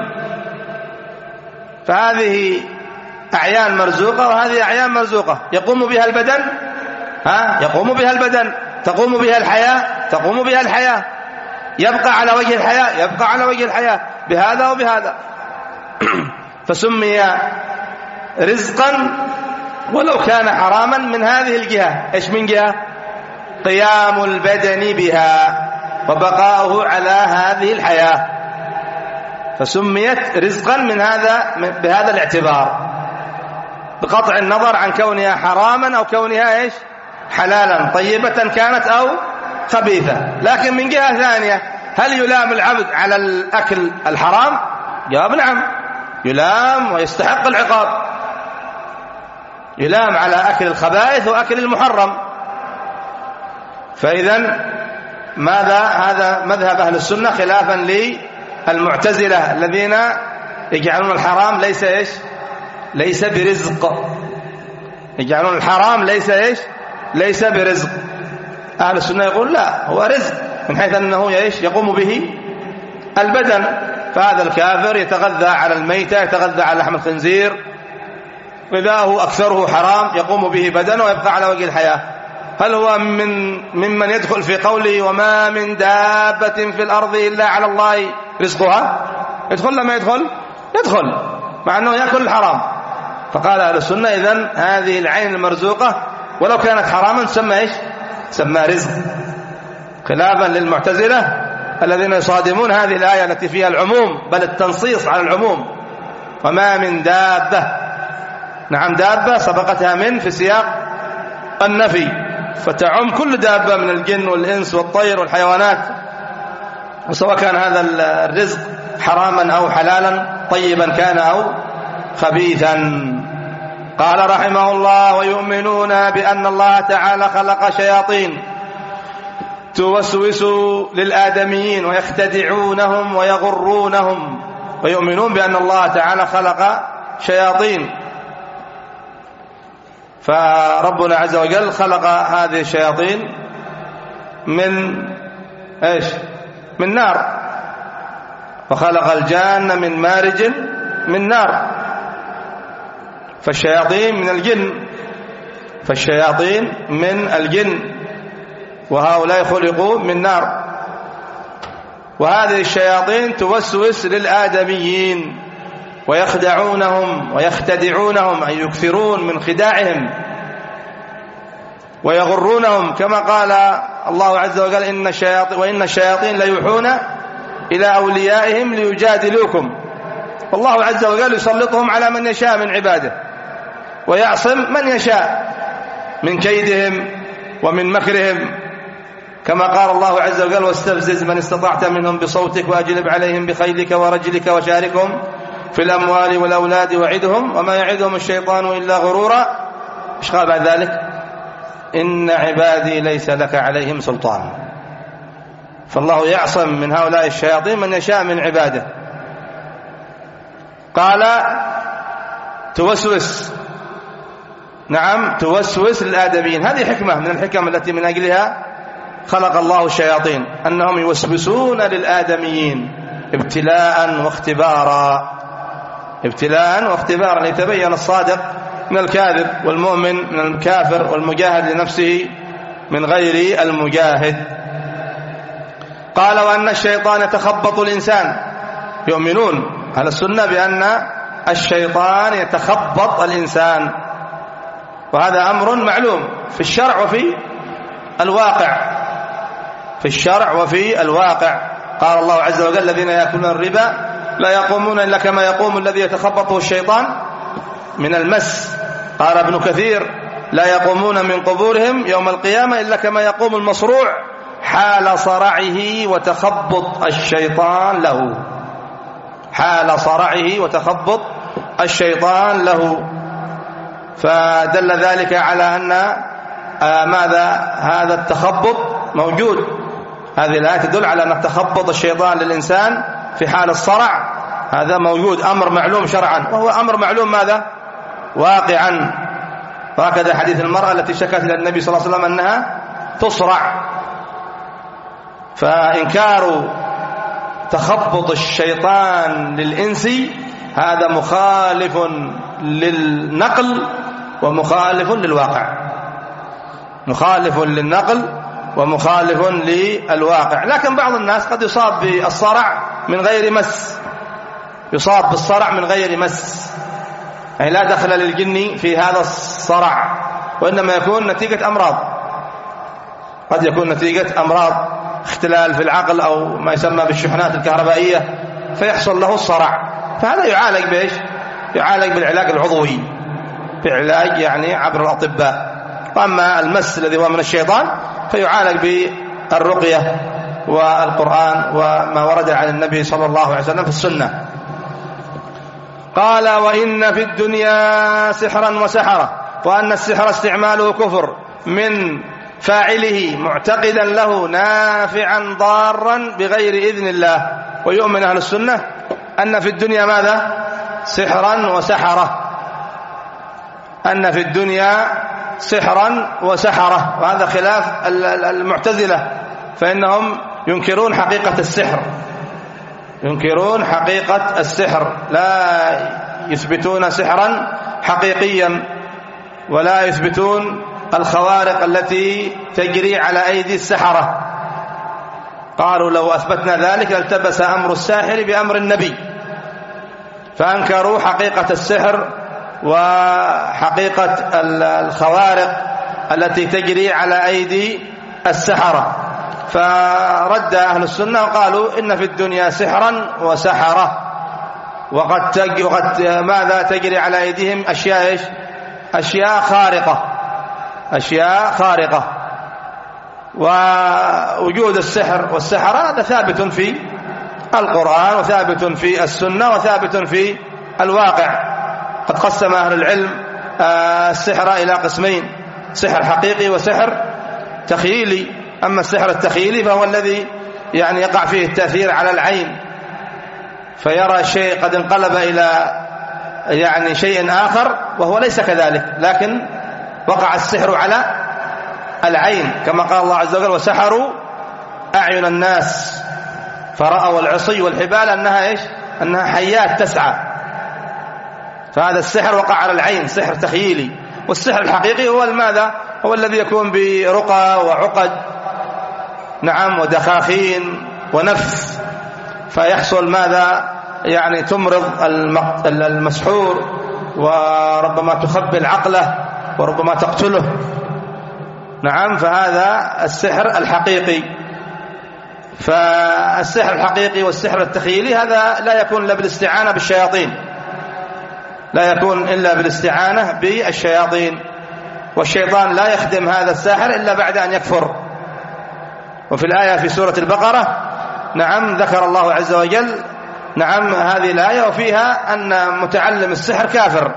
فهذه أعيان مرزوقة وهذه أعيان مرزوقة، يقوم بها البدن ها يقوم بها البدن، تقوم بها الحياة تقوم بها الحياة، يبقى على وجه الحياة يبقى على وجه الحياة بهذا وبهذا. فسمي رزقا ولو كان حراما من هذه الجهة. إيش من جهة؟ قيام البدن بها وبقاؤه على هذه الحياة، فسميت رزقا من هذا بهذا الاعتبار. بقطع النظر عن كونها حراما أو كونها إيش حلالا، طيبة كانت أو خبيثة. لكن من جهة ثانية هل يلام العبد على الأكل الحرام؟ جواب نعم، يلام ويستحق العقاب، يلام على أكل الخبائث وأكل المحرم. فإذا ماذا؟ هذا مذهب أهل السنة خلافا للمعتزلة الذين يجعلون الحرام ليس إيش ليس برزق، يجعلون الحرام ليس إيش ليس برزق. أهل السنة يقول لا، هو رزق من حيث أنه إيش يقوم به البدن. فهذا الكافر يتغذى على الميتة، يتغذى على لحم الخنزير، غذاؤه أكثره حرام، يقوم به بدنه ويبقى على وجه الحياة. هل هو من ممن يدخل في قوله وما من دابة في الأرض إلا على الله رزقها؟ يدخل لما يدخل يدخل مع أنه يأكل الحرام. فقال أهل السنة إذن هذه العين المرزوقة ولو كانت حراما تسمى إيش تسمى رزق، خلافا للمعتزلة الذين يصادمون هذه الآية التي فيها العموم بل التنصيص على العموم. وما من دابة، نعم دابة سبقتها من في سياق النفي، فتعم كل دابة من الجن والإنس والطير والحيوانات، وسواء كان هذا الرزق حراما أو حلالا، طيبا كان أو خبيثا. قال رحمه الله ويؤمنون بأن الله تعالى خلق شياطين توسوس للآدميين ويختدعونهم ويغرونهم. ويؤمنون بأن الله تعالى خلق شياطين، فربنا عز وجل خلق هذه الشياطين من ايش من نار، وخلق الجان من مارج من نار. فالشياطين من الجن فالشياطين من الجن وهؤلاء خلقوا من نار. وهذه الشياطين توسوس للآدميين ويخدعونهم ويختدعونهم، أي يكثرون من خداعهم، ويغرونهم كما قال الله عز وجل إن الشياطين وإن الشياطين ليوحون إلى أوليائهم ليجادلوكم. والله عز وجل يسلطهم على من يشاء من عباده ويعصم من يشاء من كيدهم ومن مكرهم، كما قال الله عز وجل واستفزز من استطعت منهم بصوتك وأجلب عليهم بخيلك ورجلك وشاركهم في الأموال والأولاد وعدهم وما يعدهم الشيطان إلا غرورا. إيش قال بعد ذلك؟ إن عبادي ليس لك عليهم سلطان. فالله يعصم من هؤلاء الشياطين من يشاء من عباده. قال توسوس، نعم توسوس للآدميين. هذه حكمة من الحكم التي من أجلها خلق الله الشياطين، أنهم يوسوسون للآدميين ابتلاء واختبارا، ابتلاء واختبارا ليتبين الصادق من الكاذب والمؤمن من الكافر والمجاهد لنفسه من غير المجاهد. قال وأن الشيطان يتخبط الإنسان. يؤمنون أهل السنة بأن الشيطان يتخبط الإنسان، وهذا أمر معلوم في الشرع وفي الواقع في الشرع وفي الواقع. قال الله عز وجل الذين يأكلون الربا لا يقومون إلا كما يقوم الذي يتخبطه الشيطان من المس. قال ابن كثير لا يقومون من قبورهم يوم القيامة إلا كما يقوم المصروع حال صرعه وتخبط الشيطان له، حال صرعه وتخبط الشيطان له. فدل ذلك على أن آه ماذا هذا التخبط موجود. هذه الآية تدل على أن تخبط الشيطان للإنسان في حال الصرع هذا موجود، أمر معلوم شرعا، وهو أمر معلوم ماذا واقعا. وهكذا حديث المرأة التي شكت إلى النبي صلى الله عليه وسلم أنها تصرع. فإنكار تخبط الشيطان للإنس هذا مخالف للنقل ومخالف للواقع، مخالف للنقل ومخالف للواقع. لكن بعض الناس قد يصاب بالصرع من غير مس، يصاب بالصرع من غير مس، يعني لا دخل للجن في هذا الصرع، وإنما يكون نتيجة أمراض، قد يكون نتيجة أمراض اختلال في العقل أو ما يسمى بالشحنات الكهربائية فيحصل له الصرع، فهذا يعالج بإيش؟ يعالج بالعلاج العضوي، بعلاج يعني عبر الأطباء. وأما المس الذي هو من الشيطان فيعالج بالرقية والقرآن وما ورد عن النبي صلى الله عليه وسلم في السنة. قال: وإن في الدنيا سحرا وسحرة، وأن السحر استعماله كفر من فاعله معتقدا له نافعا ضارا بغير إذن الله. ويؤمن أهل السنة أن في الدنيا ماذا؟ سحرا وسحرة، أن في الدنيا سحرا وسحرة، وهذا خلاف المعتزلة، فإنهم ينكرون حقيقة السحر، ينكرون حقيقة السحر، لا يثبتون سحرا حقيقيا ولا يثبتون الخوارق التي تجري على أيدي السحرة. قالوا: لو أثبتنا ذلك التبس أمر الساحر بأمر النبي، فأنكروا حقيقة السحر وحقيقة الخوارق التي تجري على أيدي السحرة. فرد أهل السنة وقالوا: إن في الدنيا سحرا وسحرة، وقد, تج... وقد ماذا تجري على أيديهم أشياء إيش؟ أشياء خارقة، أشياء خارقة. ووجود السحر والسحرة هذا ثابت في القرآن وثابت في السنة وثابت في الواقع. قد قسم أهل العلم السحر إلى قسمين: سحر حقيقي وسحر تخيلي. أما السحر التخيلي فهو الذي يعني يقع فيه التأثير على العين، فيرى شيء قد انقلب إلى يعني شيء آخر وهو ليس كذلك، لكن وقع السحر على العين، كما قال الله عز وجل: وسحروا أعين الناس فرأوا العصي والحبال أنها إيش؟ أنها حيات تسعى. فهذا السحر وقع على العين، سحر تخيلي. والسحر الحقيقي هو الماذا؟ هو الذي يكون برقى وعقد، نعم، ودخاخين ونفث، فيحصل ماذا؟ يعني تمرض المسحور، وربما تخبل عقله، وربما تقتله. نعم، فهذا السحر الحقيقي. فالسحر الحقيقي والسحر التخيلي هذا لا يكون إلا بالاستعانة بالشياطين، لا يكون إلا بالاستعانة بالشياطين، والشيطان لا يخدم هذا الساحر إلا بعد أن يكفر. وفي الآية في سورة البقرة نعم ذكر الله عز وجل نعم هذه الآية وفيها أن متعلم السحر كافر: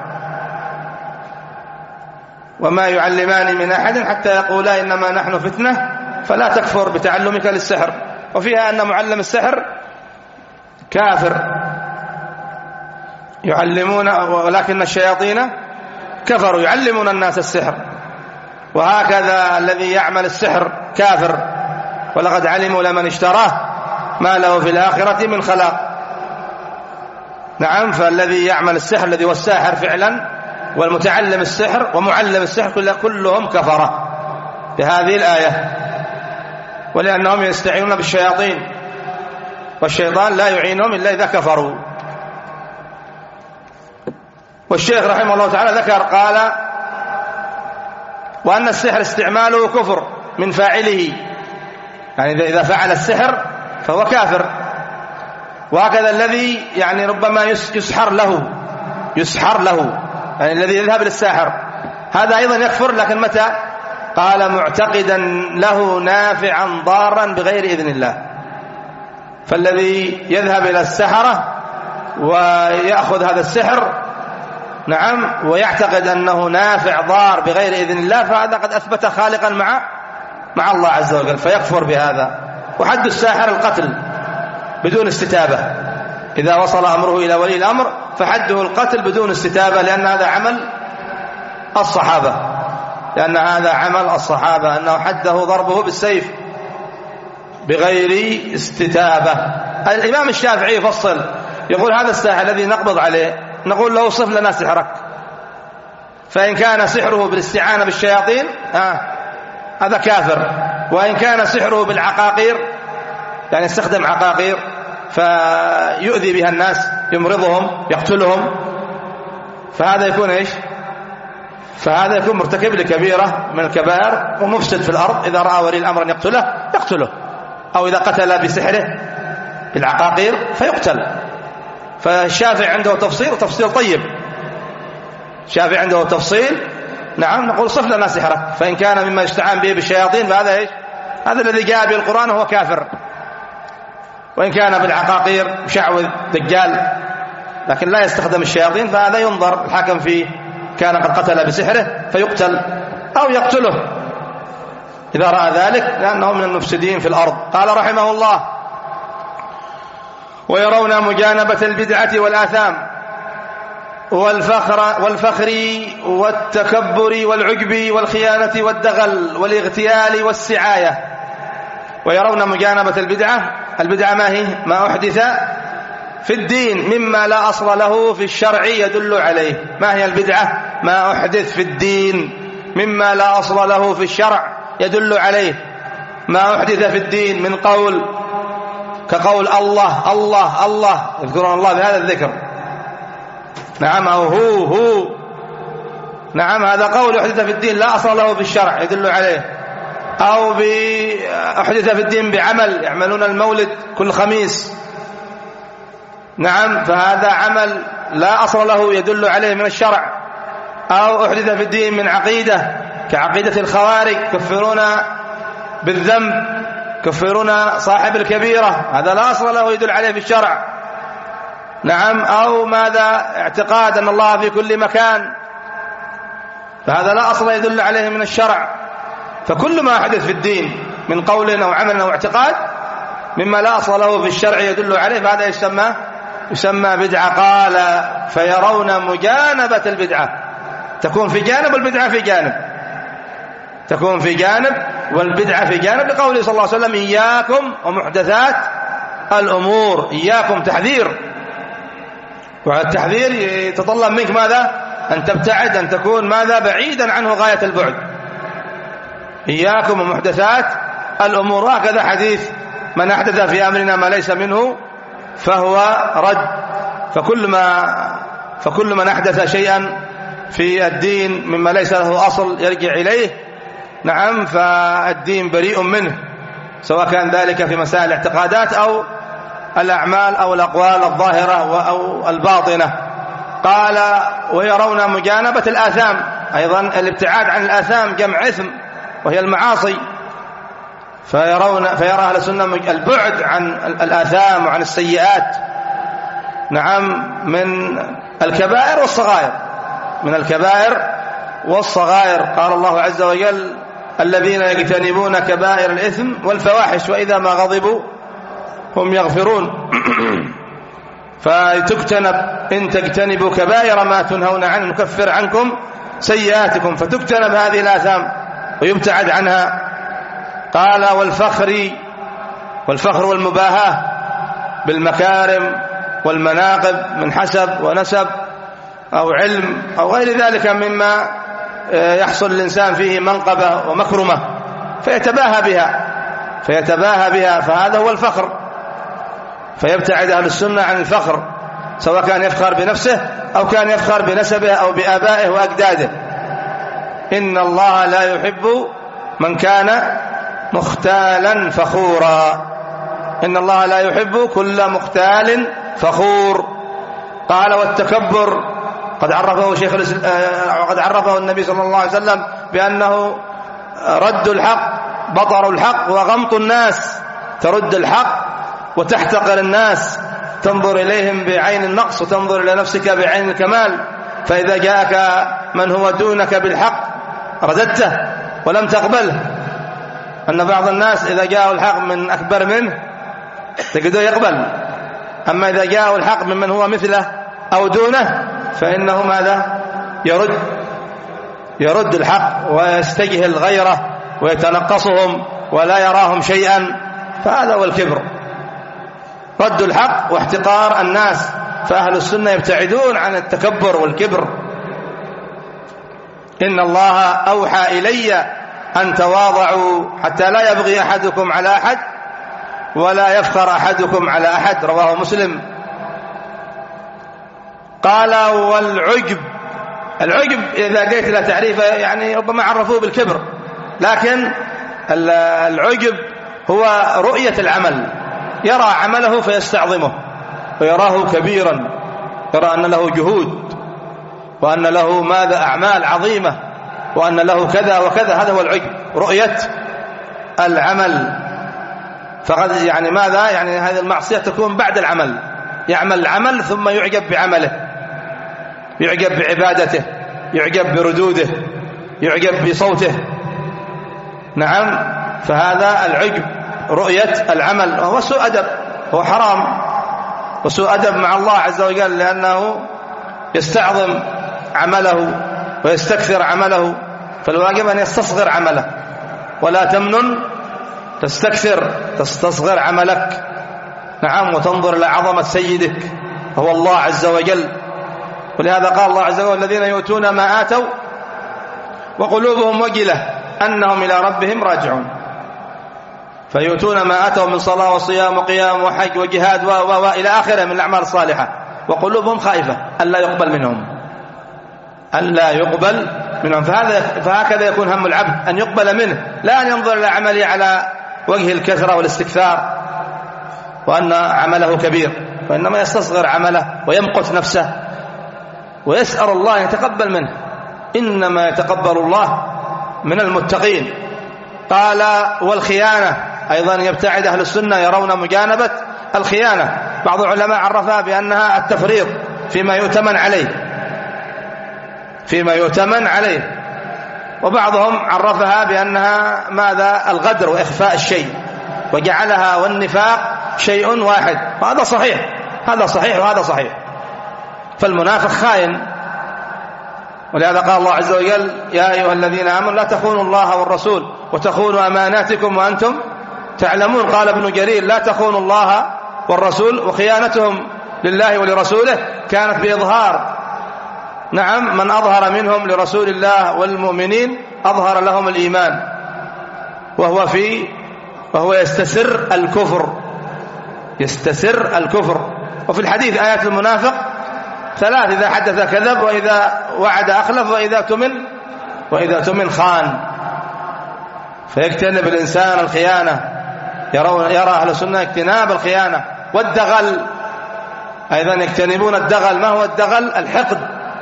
وما يعلمان من أحد حتى يقولا إنما نحن فتنة فلا تكفر بتعلمك للسحر. وفيها أن معلم السحر كافر، يعلمون ولكن الشياطين كفروا يعلمون الناس السحر. وهكذا الذي يعمل السحر كافر: ولقد علموا لمن اشتراه ما له في الآخرة من خلاق. نعم، فالذي يعمل السحر الذي هو الساحر فعلا، والمتعلم السحر ومعلم السحر كلهم كفرة بهذه الآية، ولأنهم يستعينون بالشياطين، والشيطان لا يعينهم إلا إذا كفروا. والشيخ رحمه الله تعالى ذكر قال: وأن السحر استعماله كفر من فاعله، يعني إذا فعل السحر فهو كافر. وهكذا الذي يعني ربما يسحر له يسحر له يعني الذي يذهب للساحر هذا أيضا يكفر، لكن متى؟ قال: معتقدا له نافعا ضارا بغير إذن الله. فالذي يذهب إلى السحرة ويأخذ هذا السحر نعم ويعتقد أنه نافع ضار بغير إذن الله، فهذا قد أثبت خالقا مع مع الله عز وجل، فيكفر بهذا. وحد الساحر القتل بدون استتابة، إذا وصل أمره إلى ولي الأمر فحده القتل بدون استتابة، لأن هذا عمل الصحابة لأن هذا عمل الصحابة أنه حده ضربه بالسيف بغير استتابة. الإمام الشافعي يفصل يقول: هذا الساحر الذي نقبض عليه نقول له: صف لنا سحرك. فإن كان سحره بالاستعانة بالشياطين آه هذا كافر، وإن كان سحره بالعقاقير يعني استخدم عقاقير فيؤذي بها الناس، يمرضهم، يقتلهم، فهذا يكون إيش؟ فهذا يكون مرتكب لكبيرة من الكبائر ومفسد في الأرض. إذا رأى ولي الأمر أن يقتله يقتله، أو إذا قتل بسحره بالعقاقير فيقتل. فالشافعي عنده تفصيل وتفصيل طيب، الشافعي عنده تفصيل، نعم، نقول صف لنا سحرك، فإن كان مما يستعان به بالشياطين فهذا إيش؟ هذا الذي جاء به القرآن وهو كافر. وإن كان بالعقاقير مشعوذ دجال لكن لا يستخدم الشياطين فهذا ينظر الحاكم فيه، كان قد قتل بسحره فيقتل أو يقتله إذا رأى ذلك، لأنه من المفسدين في الأرض. قال رحمه الله: ويرون مجانبة البدعة والآثام والفخر, والفخر والتكبر والعجب والخيانة والدغل والاغتيال والسعاية. ويرون مجانبة البدعة، البدعة ما هي؟ ما أحدث في الدين مما لا أصل له في الشرع يدل عليه. ما هي البدعة؟ ما أحدث في الدين مما لا أصل له في الشرع يدل عليه. ما أحدث في الدين من قول كقول الله الله الله، يذكرون الله بهذا الذكر، نعم، أو هو هو، نعم، هذا قول أحدث في الدين لا أصل له في الشرع يدل عليه. أو أحدث في الدين بعمل، يعملون المولد كل خميس، نعم، فهذا عمل لا أصل له يدل عليه من الشرع. أو أحدث في الدين من عقيدة كعقيدة الخوارج، كفرون بالذنب، كفرون صاحب الكبيرة، هذا لا أصل له يدل عليه في الشرع، نعم. أو ماذا؟ اعتقاد أن الله في كل مكان، فهذا لا أصل يدل عليه من الشرع. فكل ما حدث في الدين من قول أو عمل أو اعتقاد مما لا أصل له في الشرع يدل عليه فهذا يسمى يسمى بدعة. قال: فيرون مجانبة البدعة، تكون في جانب والبدعة في جانب، تكون في جانب والبدعة في جانب، لقوله صلى الله عليه وسلم: إياكم ومحدثات الأمور. إياكم تحذير، والتحذير يتطلب منك ماذا؟ أن تبتعد، أن تكون ماذا؟ بعيدا عنه غاية البعد. إياكم ومحدثات الأمور. هكذا حديث: من أحدث في أمرنا ما ليس منه فهو رد. فكل ما فكل من أحدث شيئا في الدين مما ليس له أصل يرجع إليه، نعم، فالدين بريء منه، سواء كان ذلك في مسائل الاعتقادات أو الأعمال أو الأقوال الظاهرة أو الباطنة. قال: ويرون مجانبة الآثام، أيضا الابتعاد عن الآثام جمع إثم وهي المعاصي، فيرون فيرى أهل السنة البعد عن الآثام وعن السيئات، نعم، من الكبائر والصغائر، من الكبائر والصغائر. قال الله عز وجل: الذين يجتنبون كبائر الإثم والفواحش وإذا ما غضبوا هم يغفرون. فتجتنب، إن تجتنبوا كبائر ما تنهون عنه نكفر عنكم سيئاتكم، فتجتنب هذه الآثام ويبتعد عنها. قال: والفخر والفخر والمباهاة بالمكارم والمناقب من حسب ونسب أو علم أو غير ذلك مما يحصل الإنسان فيه منقبة ومكرمة فيتباهى بها فيتباهى بها فهذا هو الفخر. فيبتعد أهل السنة عن الفخر، سواء كان يفخر بنفسه أو كان يفخر بنسبه أو بآبائه وأجداده. إن الله لا يحب من كان مختالا فخورا. إن الله لا يحب كل مختال فخور. قال: والتكبر قد عرفه شيخ قد عرفه النبي صلى الله عليه وسلم بأنه رد الحق، بطر الحق، وغمط الناس، ترد الحق وتحتقر الناس، تنظر إليهم بعين النقص وتنظر إلى نفسك بعين الكمال. فإذا جاءك من هو دونك بالحق رددته ولم تقبله. أن بعض الناس إذا جاءه الحق من أكبر منه تجده يقبل، أما إذا جاءه الحق ممن هو مثله أو دونه فإنه ماذا؟ يرد يرد الحق ويستجهل غيره ويتنقصهم ولا يراهم شيئا، فهذا هو الكبر، رد الحق واحتقار الناس. فأهل السنة يبتعدون عن التكبر والكبر. إن الله أوحى إلي أن تواضعوا حتى لا يبغي أحدكم على أحد ولا يفخر أحدكم على أحد، رواه مسلم. قال: والعجب، العجب إذا جئت إلى تعريفه يعني ربما عرفوه بالكبر، لكن العجب هو رؤية العمل، يرى عمله فيستعظمه ويراه كبيرا، يرى أن له جهود وأن له ماذا أعمال عظيمة وأن له كذا وكذا. هذا هو العجب، رؤية العمل. فقد يعني ماذا يعني هذه المعصية تكون بعد العمل، يعمل العمل ثم يعجب بعمله، يعجب بعبادته، يعجب بردوده، يعجب بصوته. نعم، فهذا العجب رؤية العمل، وهو سوء أدب، هو حرام وسوء أدب مع الله عز وجل، لأنه يستعظم عمله ويستكثر عمله، فالواجب أن يستصغر عمله، ولا تمنن تستكثر تستصغر عملك. نعم، وتنظر إلى عظمة سيدك هو الله عز وجل. ولهذا قال الله عز وجل: الذين يؤتون ما آتوا وقلوبهم وجلة أنهم إلى ربهم راجعون. فيؤتون ما آتوا من صلاة وصيام وقيام وحج وجهاد وإلى آخره من الأعمال الصالحة، وقلوبهم خائفة ألا يقبل منهم ألا يقبل منهم. فهذا فهكذا يكون هم العبد، أن يقبل منه، لا أن ينظر إلى عمله على وجه الكثرة والاستكثار وأن عمله كبير، وإنما يستصغر عمله ويمقت نفسه ويسأل الله أن يتقبل منه. إنما يتقبل الله من المتقين. قال: والخيانة أيضا يبتعد أهل السنة، يرون مجانبة الخيانة. بعض العلماء عرفها بأنها التفريط فيما يؤتمن عليه فيما يؤتمن عليه وبعضهم عرفها بأنها ماذا الغدر وإخفاء الشيء، وجعلها والنفاق شيء واحد. وهذا صحيح، هذا صحيح وهذا صحيح. فالمنافق خائن، ولهذا قال الله عز وجل: يا أيها الذين آمنوا لا تخونوا الله والرسول وتخونوا أماناتكم وأنتم تعلمون. قال ابن جرير: لا تخونوا الله والرسول، وخيانتهم لله ولرسوله كانت بإظهار. نعم، من أظهر منهم لرسول الله والمؤمنين أظهر لهم الإيمان، وهو في وهو يستسر الكفر يستسر الكفر. وفي الحديث آيات المنافق ثلاث: إذا حدث كذب، وإذا وعد أخلف، وإذا تمن وإذا تمن خان. فيجتنب الإنسان الخيانة. يرون يرى أهل السنة اجتناب الخيانة. والدغل أيضا يجتنبون الدغل. ما هو الدغل؟ الحقد،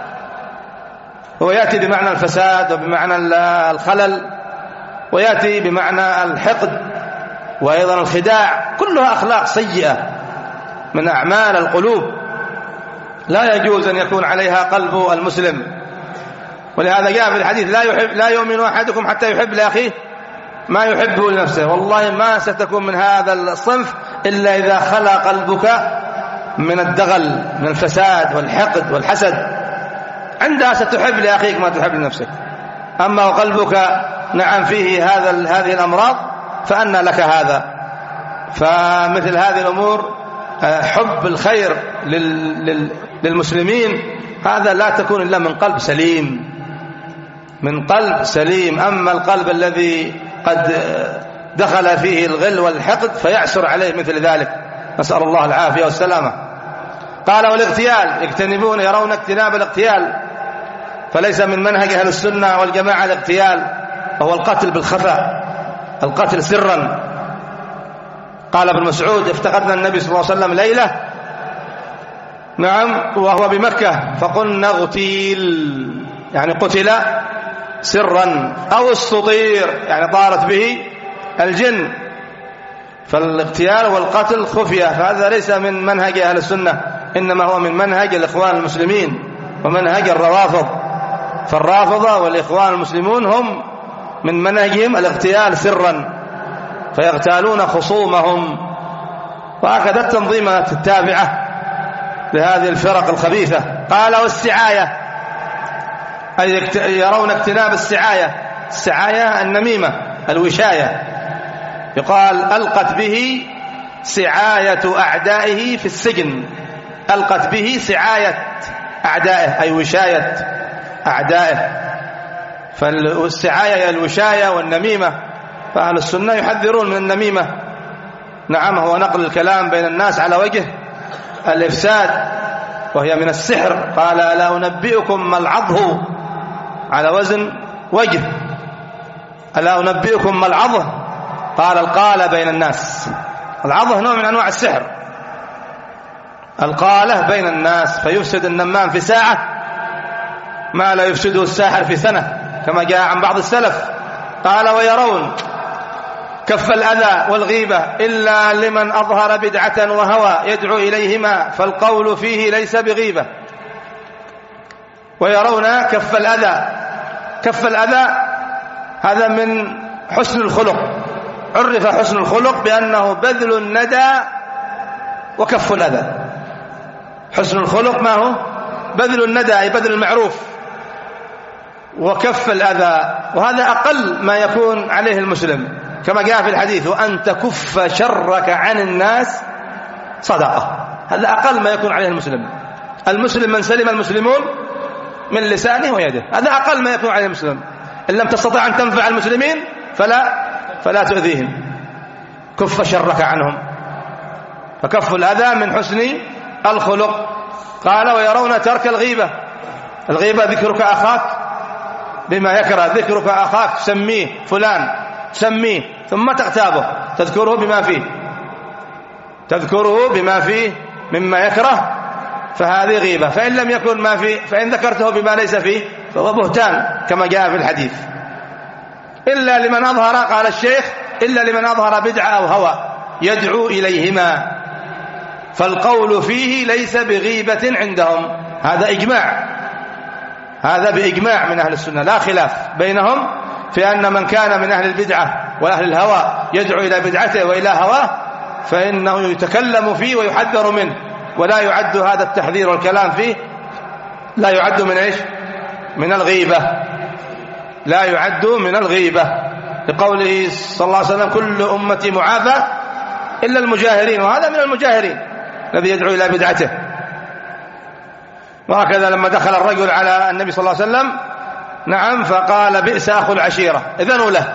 هو يأتي بمعنى الفساد وبمعنى الخلل، ويأتي بمعنى الحقد وأيضا الخداع. كلها أخلاق سيئة من أعمال القلوب، لا يجوز أن يكون عليها قلب المسلم. ولهذا جاء في الحديث: لا يحب لا يؤمن أحدكم حتى يحب لأخيه ما يحبه لنفسه. والله ما ستكون من هذا الصنف إلا إذا خلا قلبك من الدغل، من الفساد والحقد والحسد. عندها ستحب لأخيك ما تحب لنفسك. أما وقلبك نعم فيه هذا هذه الأمراض فأنى لك هذا. فمثل هذه الأمور، حب الخير للمسلمين، هذا لا تكون إلا من قلب سليم، من قلب سليم. أما القلب الذي قد دخل فيه الغل والحقد فيعسر عليه مثل ذلك، نسأل الله العافية والسلامة. قال: والاغتيال يجتنبون، يرون اجتناب الاغتيال. فليس من منهج أهل السنة والجماعة الاغتيال، وهو القتل بالخفاء، القتل سرا. قال ابن مسعود: افتقدنا النبي صلى الله عليه وسلم ليلة نعم وهو بمكة فقلنا اغتيل، يعني قتل سرا، أو استطير يعني طارت به الجن. فالاغتيال والقتل خفية، فهذا ليس من منهج أهل السنة، إنما هو من منهج الإخوان المسلمين ومنهج الروافض. فالرافضة والإخوان المسلمون هم من منهجهم الاغتيال سرا، فيغتالون خصومهم. وهكذا التنظيمات التابعة لهذه الفرق الخبيثة. قال: والسعاية أي يرون اجتناب السعاية. السعاية النميمة، الوشاية. يقال: ألقت به سعاية أعدائه في السجن. ألقت به سعاية أعدائه أي وشاية أعدائه. فالسعاية هي الوشاية والنميمة. فأهل السنة يحذرون من النميمة. نعم، هو نقل الكلام بين الناس على وجه الإفساد، وهي من السحر. قال: ألا أنبئكم ما العضه، على وزن وجه. ألا أنبئكم ما العضه؟ قال: القالة بين الناس. العضه نوع من أنواع السحر، القالة بين الناس. فيفسد النمام في ساعة ما لا يفسده الساحر في سنة كما جاء عن بعض السلف. قال ويرون كف الأذى والغيبة إلا لمن أظهر بدعة وهوى يدعو إليهما فالقول فيه ليس بغيبة. ويرون كف الأذى، كف الأذى هذا من حسن الخلق، عرف حسن الخلق بأنه بذل الندى وكف الأذى. حسن الخلق ما هو؟ بذل الندى أي بذل المعروف وكف الأذى، وهذا أقل ما يكون عليه المسلم كما جاء في الحديث وأن تكف شرك عن الناس صدقة. هذا أقل ما يكون عليه المسلم. المسلم من سلم المسلمون من لسانه ويده، هذا أقل ما يكون عليه المسلم. إن لم تستطع أن تنفع المسلمين فلا فلا تؤذيهم، كف شرك عنهم. فكف الأذى من حسن الخلق. قال ويرون ترك الغيبة، الغيبة ذكرك أخاك بما يكره، ذكرك أخاك سميه فلان سميه ثم تغتابه، تذكره بما فيه تذكره بما فيه مما يكره، فهذه غيبة. فإن لم يكن ما فيه، فإن ذكرته بما ليس فيه فهو بهتان كما جاء في الحديث. إلا لمن أظهر، قال الشيخ إلا لمن أظهر بدعة أو هوى يدعو إليهما فالقول فيه ليس بغيبة عندهم. هذا إجماع، هذا بإجماع من أهل السنة، لا خلاف بينهم في أن من كان من أهل البدعة وأهل الهوى يدعو إلى بدعته وإلى هواه فإنه يتكلم فيه ويحذر منه، ولا يعد هذا التحذير والكلام فيه لا يعد من إيش؟ من الغيبة، لا يعد من الغيبة، لقوله صلى الله عليه وسلم كل أمتي معافى إلا المجاهرين، وهذا من المجاهرين الذي يدعو إلى بدعته. وهكذا لما دخل الرجل على النبي صلى الله عليه وسلم نعم فقال بئس أخو العشيرة إذنوا له،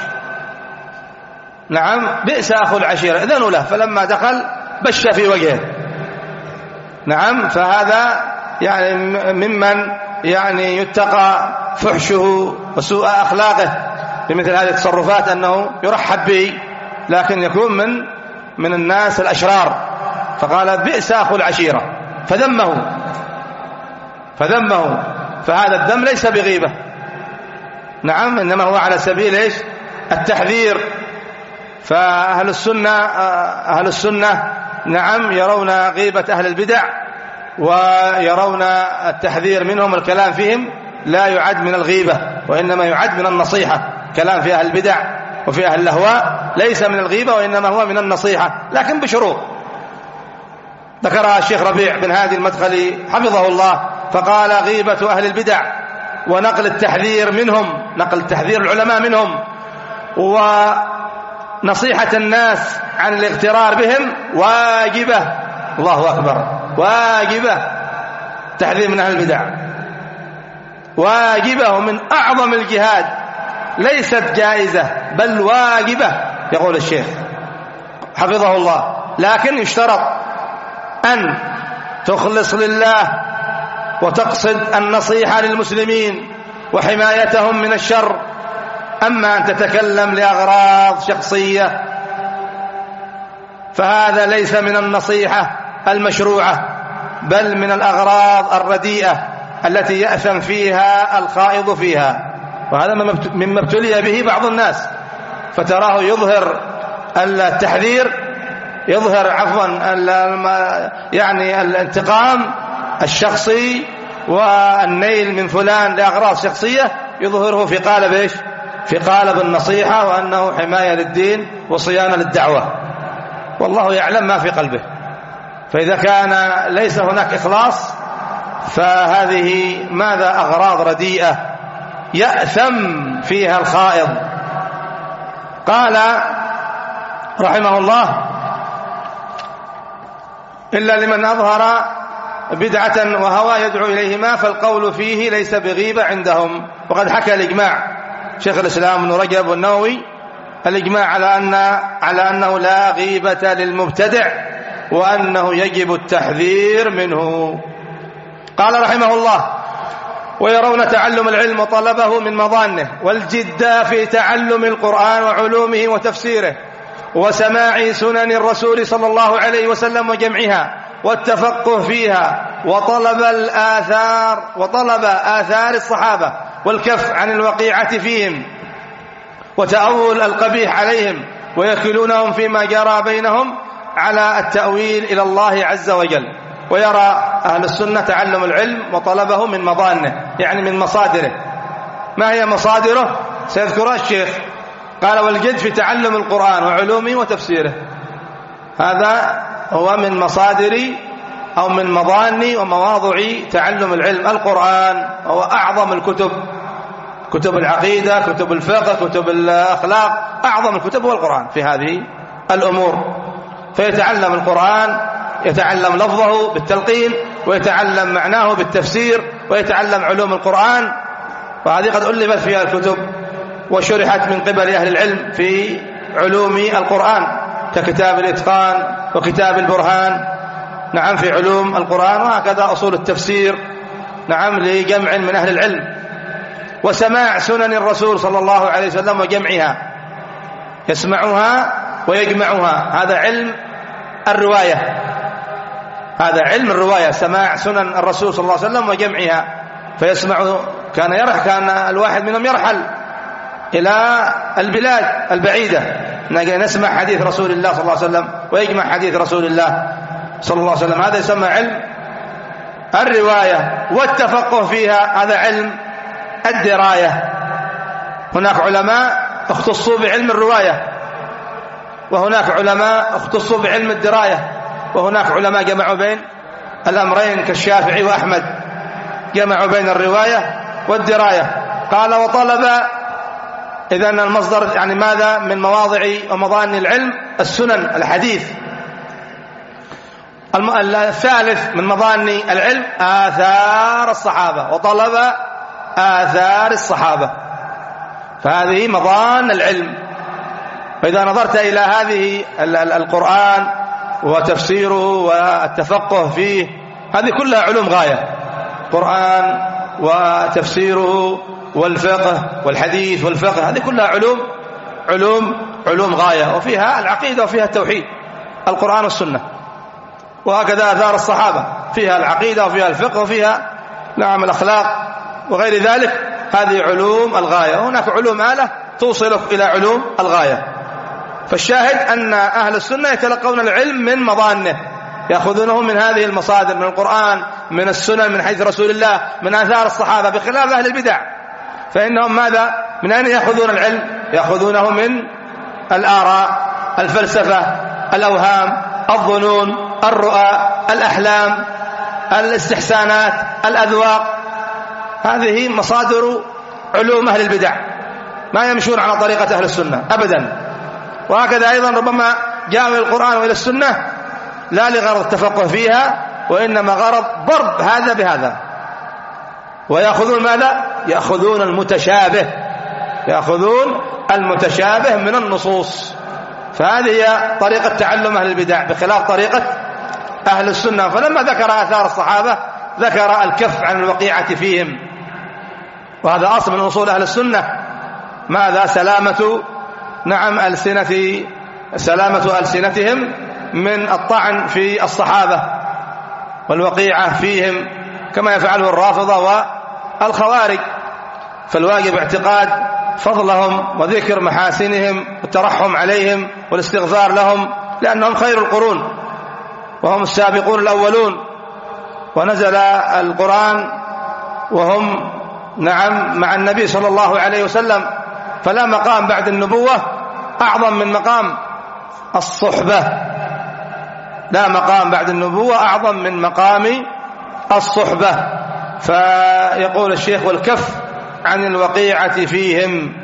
نعم بئس أخو العشيرة إذنوا له، فلما دخل بش في وجهه، نعم فهذا يعني ممن يعني يتقى فحشه وسوء أخلاقه بمثل هذه التصرفات، أنه يرحب به لكن يكون من من الناس الأشرار. فقال بئس أخو العشيرة فذمه فذمه فهذا الذم ليس بغيبة، نعم إنما هو على سبيل إيش؟ التحذير. فأهل السنة أهل السنة نعم يرون غيبة أهل البدع ويرون التحذير منهم، الكلام فيهم لا يعد من الغيبة وإنما يعد من النصيحة. كلام في أهل البدع وفي أهل الأهواء ليس من الغيبة وإنما هو من النصيحة، لكن بشروط ذكرها الشيخ ربيع بن هادي المدخلي حفظه الله، فقال غيبة أهل البدع ونقل التحذير منهم، نقل التحذير العلماء منهم ونصيحة الناس عن الاغترار بهم واجبة. الله أكبر، واجبة. تحذير من أهل البدع واجبة ومن أعظم الجهاد، ليست جائزة بل واجبة يقول الشيخ حفظه الله. لكن يشترط أن تخلص لله وتقصد النصيحة للمسلمين وحمايتهم من الشر. أما أن تتكلم لأغراض شخصية فهذا ليس من النصيحة المشروعة بل من الأغراض الرديئة التي يأثم فيها الخائض فيها، وهذا مما ابتلي به بعض الناس، فتراه يظهر التحذير، يظهر عفوا يعني الانتقام الشخصي والنيل من فلان لأغراض شخصية، يظهره في قالب إيش؟ في قالب النصيحة وأنه حماية للدين وصيانة للدعوة، والله يعلم ما في قلبه. فإذا كان ليس هناك إخلاص فهذه ماذا؟ أغراض رديئة يأثم فيها الخائض. قال رحمه الله إلا لمن أظهر بدعة وهوى يدعو إليهما فالقول فيه ليس بغيبة عندهم. وقد حكى الإجماع شيخ الإسلام ابن رجب والنووي الإجماع على أن على أنه لا غيبة للمبتدع وأنه يجب التحذير منه. قال رحمه الله ويرون تعلم العلم وطلبه من مظانه والجد في تعلم القرآن وعلومه وتفسيره وسماع سنن الرسول صلى الله عليه وسلم وجمعها والتفقه فيها وطلب الآثار وطلب آثار الصحابة والكف عن الوقيعة فيهم وتأول القبيح عليهم ويكلونهم فيما جرى بينهم على التأويل إلى الله عز وجل. ويرى أهل السنة تعلم العلم وطلبه من مظانه، يعني من مصادره. ما هي مصادره؟ سيذكرها الشيخ. قال: والجد في تعلم القرآن وعلومه وتفسيره. هذا هو من مصادر أو من مظان ومواضع تعلم العلم. القرآن هو أعظم الكتب، كتب العقيدة، كتب الفقه، كتب الأخلاق، أعظم الكتب هو القرآن في هذه الأمور. فيتعلم القرآن، يتعلم لفظه بالتلقين، ويتعلم معناه بالتفسير، ويتعلم علوم القرآن. وهذه قد ألفت فيها الكتب وشرحت من قبل أهل العلم في علوم القرآن، ككتاب الإتقان وكتاب البرهان، نعم، في علوم القرآن. وهكذا أصول التفسير، نعم، لجمع من أهل العلم. وسماع سنن الرسول صلى الله عليه وسلم وجمعها، يسمعها ويجمعها. هذا علم الرواية، هذا علم الرواية، سماع سنن الرسول صلى الله عليه وسلم وجمعها. فيسمع، كان يرحل، كان الواحد منهم يرحل إلى البلاد البعيدة، نسمع حديث رسول الله صلى الله عليه وسلم ويجمع حديث رسول الله صلى الله عليه وسلم. هذا يسمى علم الرواية. والتفقه فيها هذا علم الدراية. هناك علماء اختصوا بعلم الرواية، وهناك علماء اختصوا بعلم الدراية، وهناك علماء جمعوا بين الأمرين كالشافعي وأحمد، جمعوا بين الرواية والدراية. قال: وطلب، إذن المصدر يعني ماذا؟ من مواضع ومظان العلم السنن، الحديث. الثالث من مظان العلم آثار الصحابة، وطلب آثار الصحابة. فهذه مظان العلم. فإذا نظرت إلى هذه القرآن وتفسيره والتفقه فيه، هذه كلها علوم غاية. قرآن وتفسيره والفقه والحديث والفقه، هذه كلها علوم علوم علوم غاية. وفيها العقيدة وفيها التوحيد، القرآن والسنة. وهكذا آثار الصحابة، فيها العقيدة وفيها الفقه وفيها نعم الأخلاق وغير ذلك. هذه علوم الغاية. هناك علوم آلة توصلك إلى علوم الغاية. فالشاهد أن أهل السنة يتلقون العلم من مظانه، يأخذونه من هذه المصادر، من القرآن، من السنن، من حديث رسول الله، من آثار الصحابة، بخلاف أهل البدع. فإنهم ماذا؟ من أين يأخذون العلم؟ يأخذونه من الآراء، الفلسفة، الأوهام، الظنون، الرؤى، الأحلام، الاستحسانات، الأذواق. هذه مصادر علوم أهل البدع، ما يمشون على طريقة أهل السنة أبدا. وهكذا أيضا ربما جاءوا إلى القرآن وإلى السنة لا لغرض التفقه فيها، وإنما غرض ضرب هذا بهذا. ويأخذون ماذا؟ يأخذون المتشابه، يأخذون المتشابه من النصوص. فهذه هي طريقة تعلم أهل البدع بخلاف طريقة أهل السنة. فلما ذكر آثار الصحابة ذكر الكف عن الوقيعة فيهم، وهذا أصل من أصول أهل السنة. ماذا؟ سلامة نعم ألسنة سلامة ألسنتهم من الطعن في الصحابة والوقيعة فيهم، كما يفعله الرافضة والخوارج. فالواجب اعتقاد فضلهم وذكر محاسنهم والترحم عليهم والاستغفار لهم، لأنهم خير القرون وهم السابقون الأولون. ونزل القرآن وهم نعم مع النبي صلى الله عليه وسلم، فلا مقام بعد النبوة أعظم من مقام الصحبة، لا مقام بعد النبوة أعظم من مقام الصحبة. فيقول الشيخ: والكف عن الوقيعة فيهم.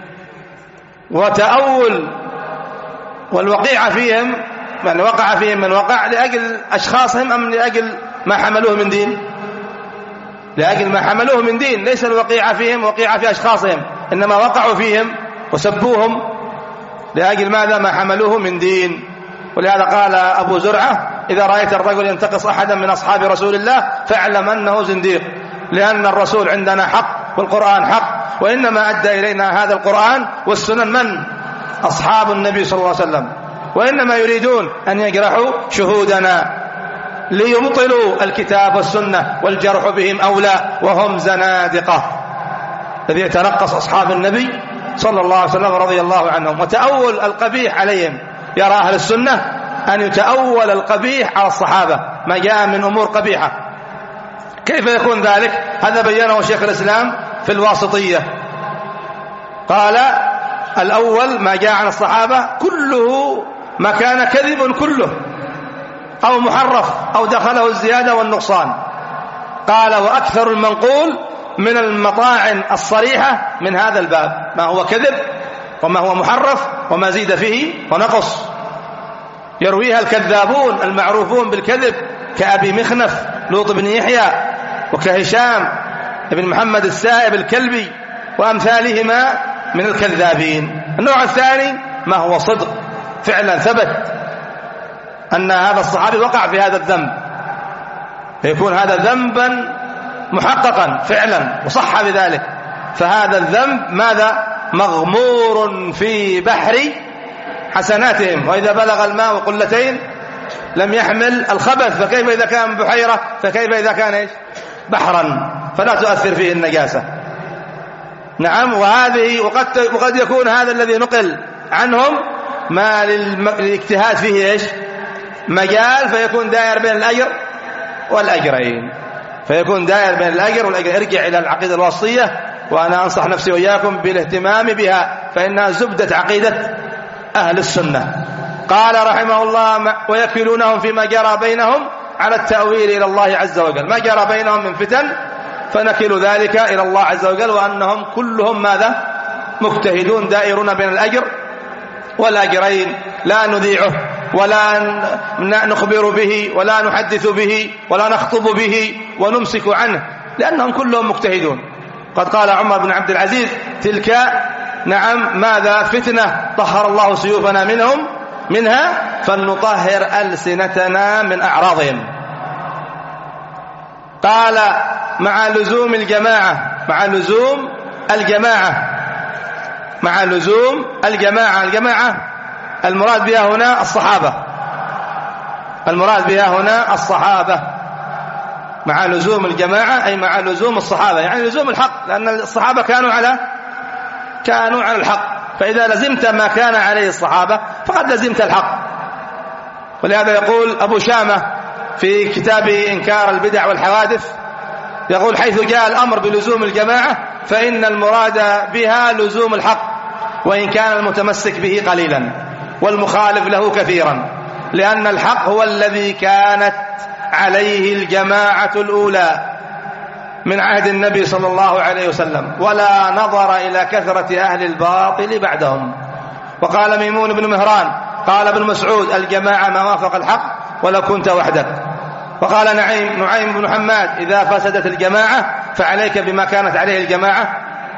وتأول والوقيعة فيهم، من وقع فيهم من وقع لأجل أشخاصهم أم لأجل ما حملوه من دين؟ لأجل ما حملوه من دين. ليس الوقيعة فيهم وقيعة في أشخاصهم، إنما وقعوا فيهم وسبوهم لأجل ماذا؟ ما حملوه من دين. ولهذا قال أبو زرعة: إذا رأيت الرجل ينتقص أحدا من أصحاب رسول الله فاعلم أنه زنديق، لأن الرسول عندنا حق والقرآن حق، وإنما أدى إلينا هذا القرآن والسنن من؟ أصحاب النبي صلى الله عليه وسلم، وإنما يريدون أن يجرحوا شهودنا. ليبطلوا الكتاب والسنة والجرح بهم أولى وهم زنادقة، الذي يتنقص أصحاب النبي صلى الله عليه وسلم رضي الله عنهم. وتأول القبيح عليهم، يرى أهل السنة أن يتأول القبيح على الصحابة ما جاء من أمور قبيحة. كيف يكون ذلك؟ هذا بيّنه شيخ الإسلام في الواسطية، قال الأول ما جاء عن الصحابة كله ما كان كذب كله أو محرف أو دخله الزيادة والنقصان. قال وأكثر المنقول من المطاعن الصريحة من هذا الباب ما هو كذب وما هو محرف وما زيد فيه ونقص، يرويها الكذابون المعروفون بالكذب كأبي مخنف لوط بن يحيى وكهشام بن محمد السائب الكلبي وأمثالهما من الكذابين. النوع الثاني ما هو صدق فعلا ثبت أن هذا الصحابي وقع في هذا الذنب، فيكون هذا ذنبا محققا فعلا وصح بذلك، فهذا الذنب ماذا؟ مغمور في بحر حسناتهم، وإذا بلغ الماء قلتين لم يحمل الخبث، فكيف إذا كان بحيرة؟ فكيف إذا كان إيش؟ بحرا، فلا تؤثر فيه النجاسة. نعم. وهذه وقد وقد يكون هذا الذي نقل عنهم ما للاجتهاد فيه إيش؟ مجال، فيكون دائر بين الأجر والأجرين، فيكون دائر بين الأجر والأجر. ارجع إلى العقيدة الواسطية، وأنا أنصح نفسي وإياكم بالاهتمام بها، فإنها زبدة عقيدة أهل السنة. قال رحمه الله ويكلونهم فيما جرى بينهم على التأويل إلى الله عز وجل، ما جرى بينهم من فتن فنكل ذلك إلى الله عز وجل، وأنهم كلهم ماذا؟ مجتهدون دائرون بين الأجر والأجرين، لا نذيعه ولا نخبر به ولا نحدث به ولا نخطب به ونمسك عنه، لأنهم كلهم مجتهدون. قد قال عمر بن عبد العزيز تلك نعم ماذا؟ فتنة طهر الله سيوفنا منهم منها فلنطهر ألسنتنا من أعراضهم. قال مع لزوم الجماعة مع لزوم الجماعة مع لزوم الجماعة الجماعة المراد بها هنا الصحابة، المراد بها هنا الصحابة، مع لزوم الجماعة أي مع لزوم الصحابة، يعني لزوم الحق، لأن الصحابة كانوا على كانوا على الحق، فإذا لزمت ما كان عليه الصحابة فقد لزمت الحق. ولهذا يقول أبو شامة في كتاب إنكار البدع والحوادث، يقول حيث جاء الأمر بلزوم الجماعة فإن المراد بها لزوم الحق، وإن كان المتمسك به قليلا والمخالف له كثيرا، لأن الحق هو الذي كانت عليه الجماعة الأولى من عهد النبي صلى الله عليه وسلم، ولا نظر إلى كثرة أهل الباطل بعدهم. وقال ميمون بن مهران قال ابن مسعود الجماعة ما وافق الحق ولو كنت وحدك. وقال نعيم نعيم بن حماد إذا فسدت الجماعة فعليك بما كانت عليه الجماعة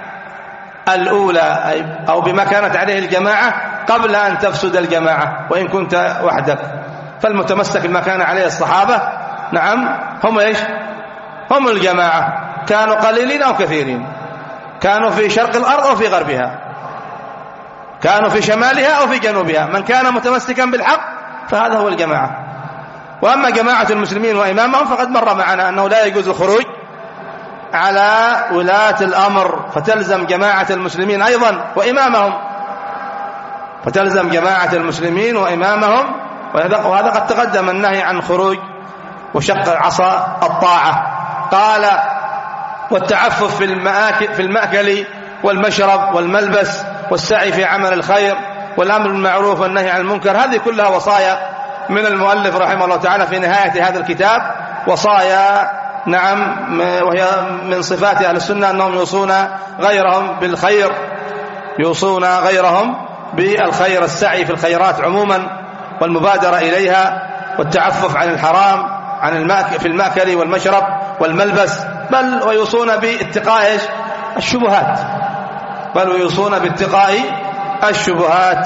الأولى، أو بما كانت عليه الجماعة قبل أن تفسد الجماعة وإن كنت وحدك. فالمتمسك بما كان عليه الصحابة نعم هم إيش؟ هم الجماعة، كانوا قليلين أو كثيرين، كانوا في شرق الأرض أو في غربها، كانوا في شمالها أو في جنوبها، من كان متمسكا بالحق فهذا هو الجماعة. وأما جماعة المسلمين وإمامهم فقد مر معنا أنه لا يجوز الخروج على ولاة الأمر، فتلزم جماعة المسلمين أيضا وإمامهم، فتلزم جماعة المسلمين وإمامهم. وهذا قد تقدم النهي عن خروج وشق عصا الطاعة. قال والتعفف في المآكل, في المأكل والمشرب والملبس والسعي في عمل الخير والأمر بالمعروف والنهي عن المنكر، هذه كلها وصايا من المؤلف رحمه الله تعالى في نهاية هذا الكتاب، وصايا نعم، وهي من صفات أهل السنة أنهم يوصون غيرهم بالخير، يوصون غيرهم بالخير، السعي في الخيرات عموما والمبادرة إليها، والتعفف عن الحرام عن المأكل في المأكل والمشرب والملبس، بل ويوصون باتقاء الشبهات، بل ويوصون باتقاء الشبهات.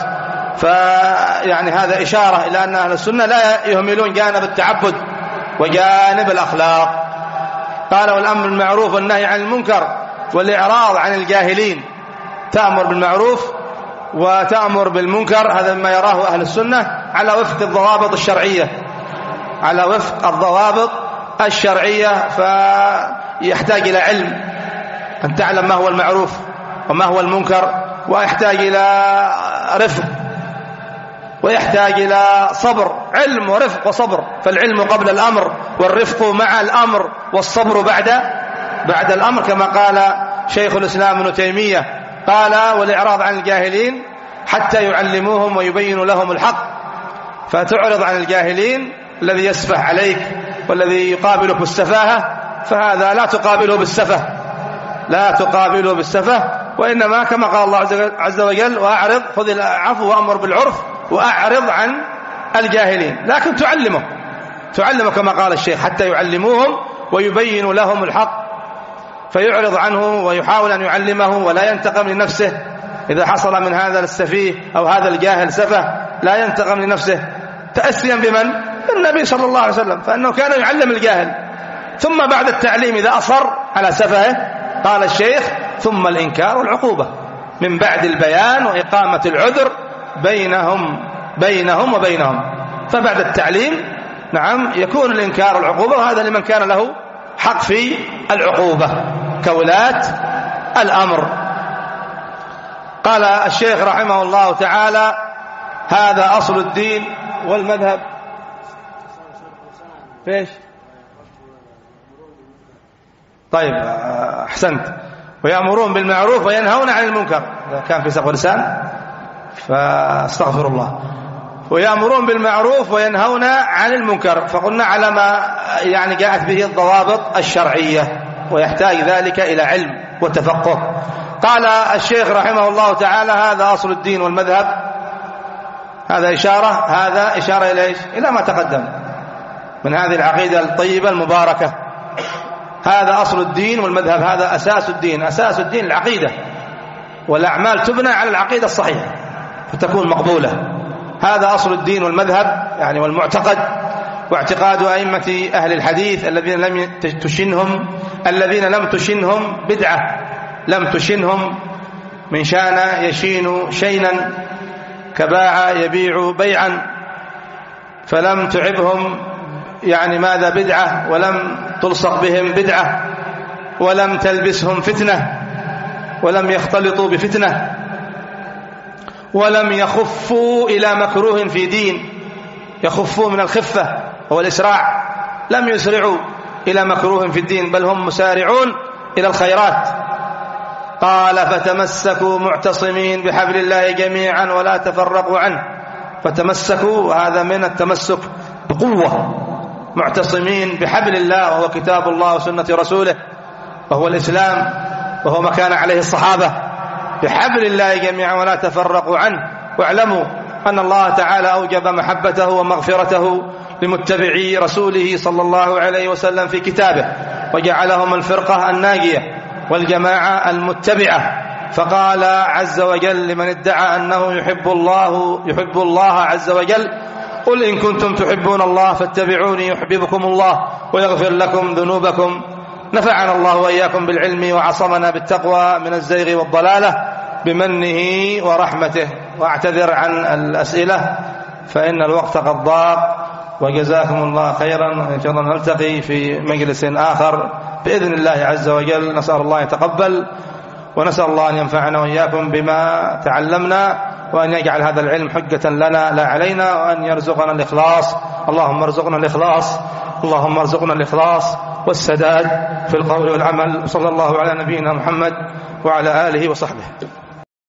فيعني هذا إشارة إلى أن أهل السنة لا يهملون جانب التعبد وجانب الأخلاق. قال والأمر بالمعروف والنهي عن المنكر والإعراض عن الجاهلين، تأمر بالمعروف وتأمر بالمنكر، هذا ما يراه أهل السنة على وفق الضوابط الشرعية، على وفق الضوابط الشرعية، فيحتاج إلى علم أن تعلم ما هو المعروف وما هو المنكر، ويحتاج إلى رفق، ويحتاج إلى صبر، علم ورفق وصبر، فالعلم قبل الأمر والرفق مع الأمر والصبر بعد بعد الأمر، كما قال شيخ الإسلام ابن تيمية قال: والإعراض عن الجاهلين حتى يعلموهم ويبينوا لهم الحق. فتعرض عن الجاهلين الذي يسفه عليك والذي يقابلك بالسفاهة، فهذا لا تقابله بالسفه، لا تقابله بالسفه، وإنما كما قال الله عز وجل: وأعرض، خذ العفو وأمر بالعرف وأعرض عن الجاهلين، لكن تعلمه تعلمه كما قال الشيخ حتى يعلموهم ويبينوا لهم الحق، فيعرض عنه ويحاول أن يعلمه ولا ينتقم لنفسه. إذا حصل من هذا السفيه أو هذا الجاهل سفه لا ينتقم لنفسه، تأسيا بمن؟ النبي صلى الله عليه وسلم، فإنه كان يعلم الجاهل. ثم بعد التعليم إذا أصر على سفهه قال الشيخ: ثم الإنكار والعقوبة، من بعد البيان وإقامة العذر بينهم بينهم وبينهم. فبعد التعليم نعم يكون الإنكار والعقوبة، وهذا لمن كان له حق في العقوبة كولاة الأمر. قال الشيخ رحمه الله تعالى: هذا أصل الدين والمذهب. فيش؟ طيب أحسنت. ويأمرون بالمعروف وينهون عن المنكر، إذا كان في سقف لسان فاستغفر الله. ويأمرون بالمعروف وينهون عن المنكر، فقلنا على ما يعني جاءت به الضوابط الشرعية، ويحتاج ذلك إلى علم وتفقه. قال الشيخ رحمه الله تعالى: هذا أصل الدين والمذهب. هذا إشارة هذا إشارة إلى إيش؟ إلى ما تقدم من هذه العقيدة الطيبة المباركة. هذا أصل الدين والمذهب، هذا أساس الدين. أساس الدين العقيدة، والأعمال تبنى على العقيدة الصحيحة فتكون مقبولة. هذا أصل الدين والمذهب يعني والمعتقد، واعتقاد أئمة أهل الحديث الذين لم تشنهم الذين لم تشنهم بدعة، لم تشنهم من شان يشين شينا، كباع يبيع بيعا، فلم تعبهم يعني ماذا بدعة، ولم تلصق بهم بدعة، ولم تلبسهم فتنة، ولم يختلطوا بفتنة، ولم يخفوا إلى مكروه في دين. يخفوا من الخفة هو الإسراع، لم يسرعوا إلى مكروه في الدين، بل هم مسارعون إلى الخيرات. قال: فتمسكوا معتصمين بحبل الله جميعا ولا تفرقوا عنه. فتمسكوا، وهذا من التمسك بقوة، معتصمين بحبل الله وهو كتاب الله وسنة رسوله وهو الإسلام وهو ما كان عليه الصحابة، بحبل الله جميعا ولا تفرقوا عنه. واعلموا أن الله تعالى أوجب محبته ومغفرته لمتبعي رسوله صلى الله عليه وسلم في كتابه، وجعلهم الفرقة الناجية والجماعة المتبعة. فقال عز وجل لمن ادعى أنه يحب الله يحب الله عز وجل: قل إن كنتم تحبون الله فاتبعوني يحببكم الله ويغفر لكم ذنوبكم. نفعنا الله وإياكم بالعلم وعصمنا بالتقوى من الزيغ والضلالة بمنه ورحمته. وأعتذر عن الأسئلة فإن الوقت قد ضاق، وجزاكم الله خيرا. إن شاء الله نلتقي في مجلس آخر بإذن الله عز وجل. نسأل الله يتقبل، ونسأل الله أن ينفعنا وإياكم بما تعلمنا، وأن يجعل هذا العلم حجة لنا لا علينا، وأن يرزقنا الإخلاص. اللهم ارزقنا الإخلاص، اللهم ارزقنا الإخلاص والسداد في القول والعمل. صلى الله على نبينا محمد وعلى آله وصحبه.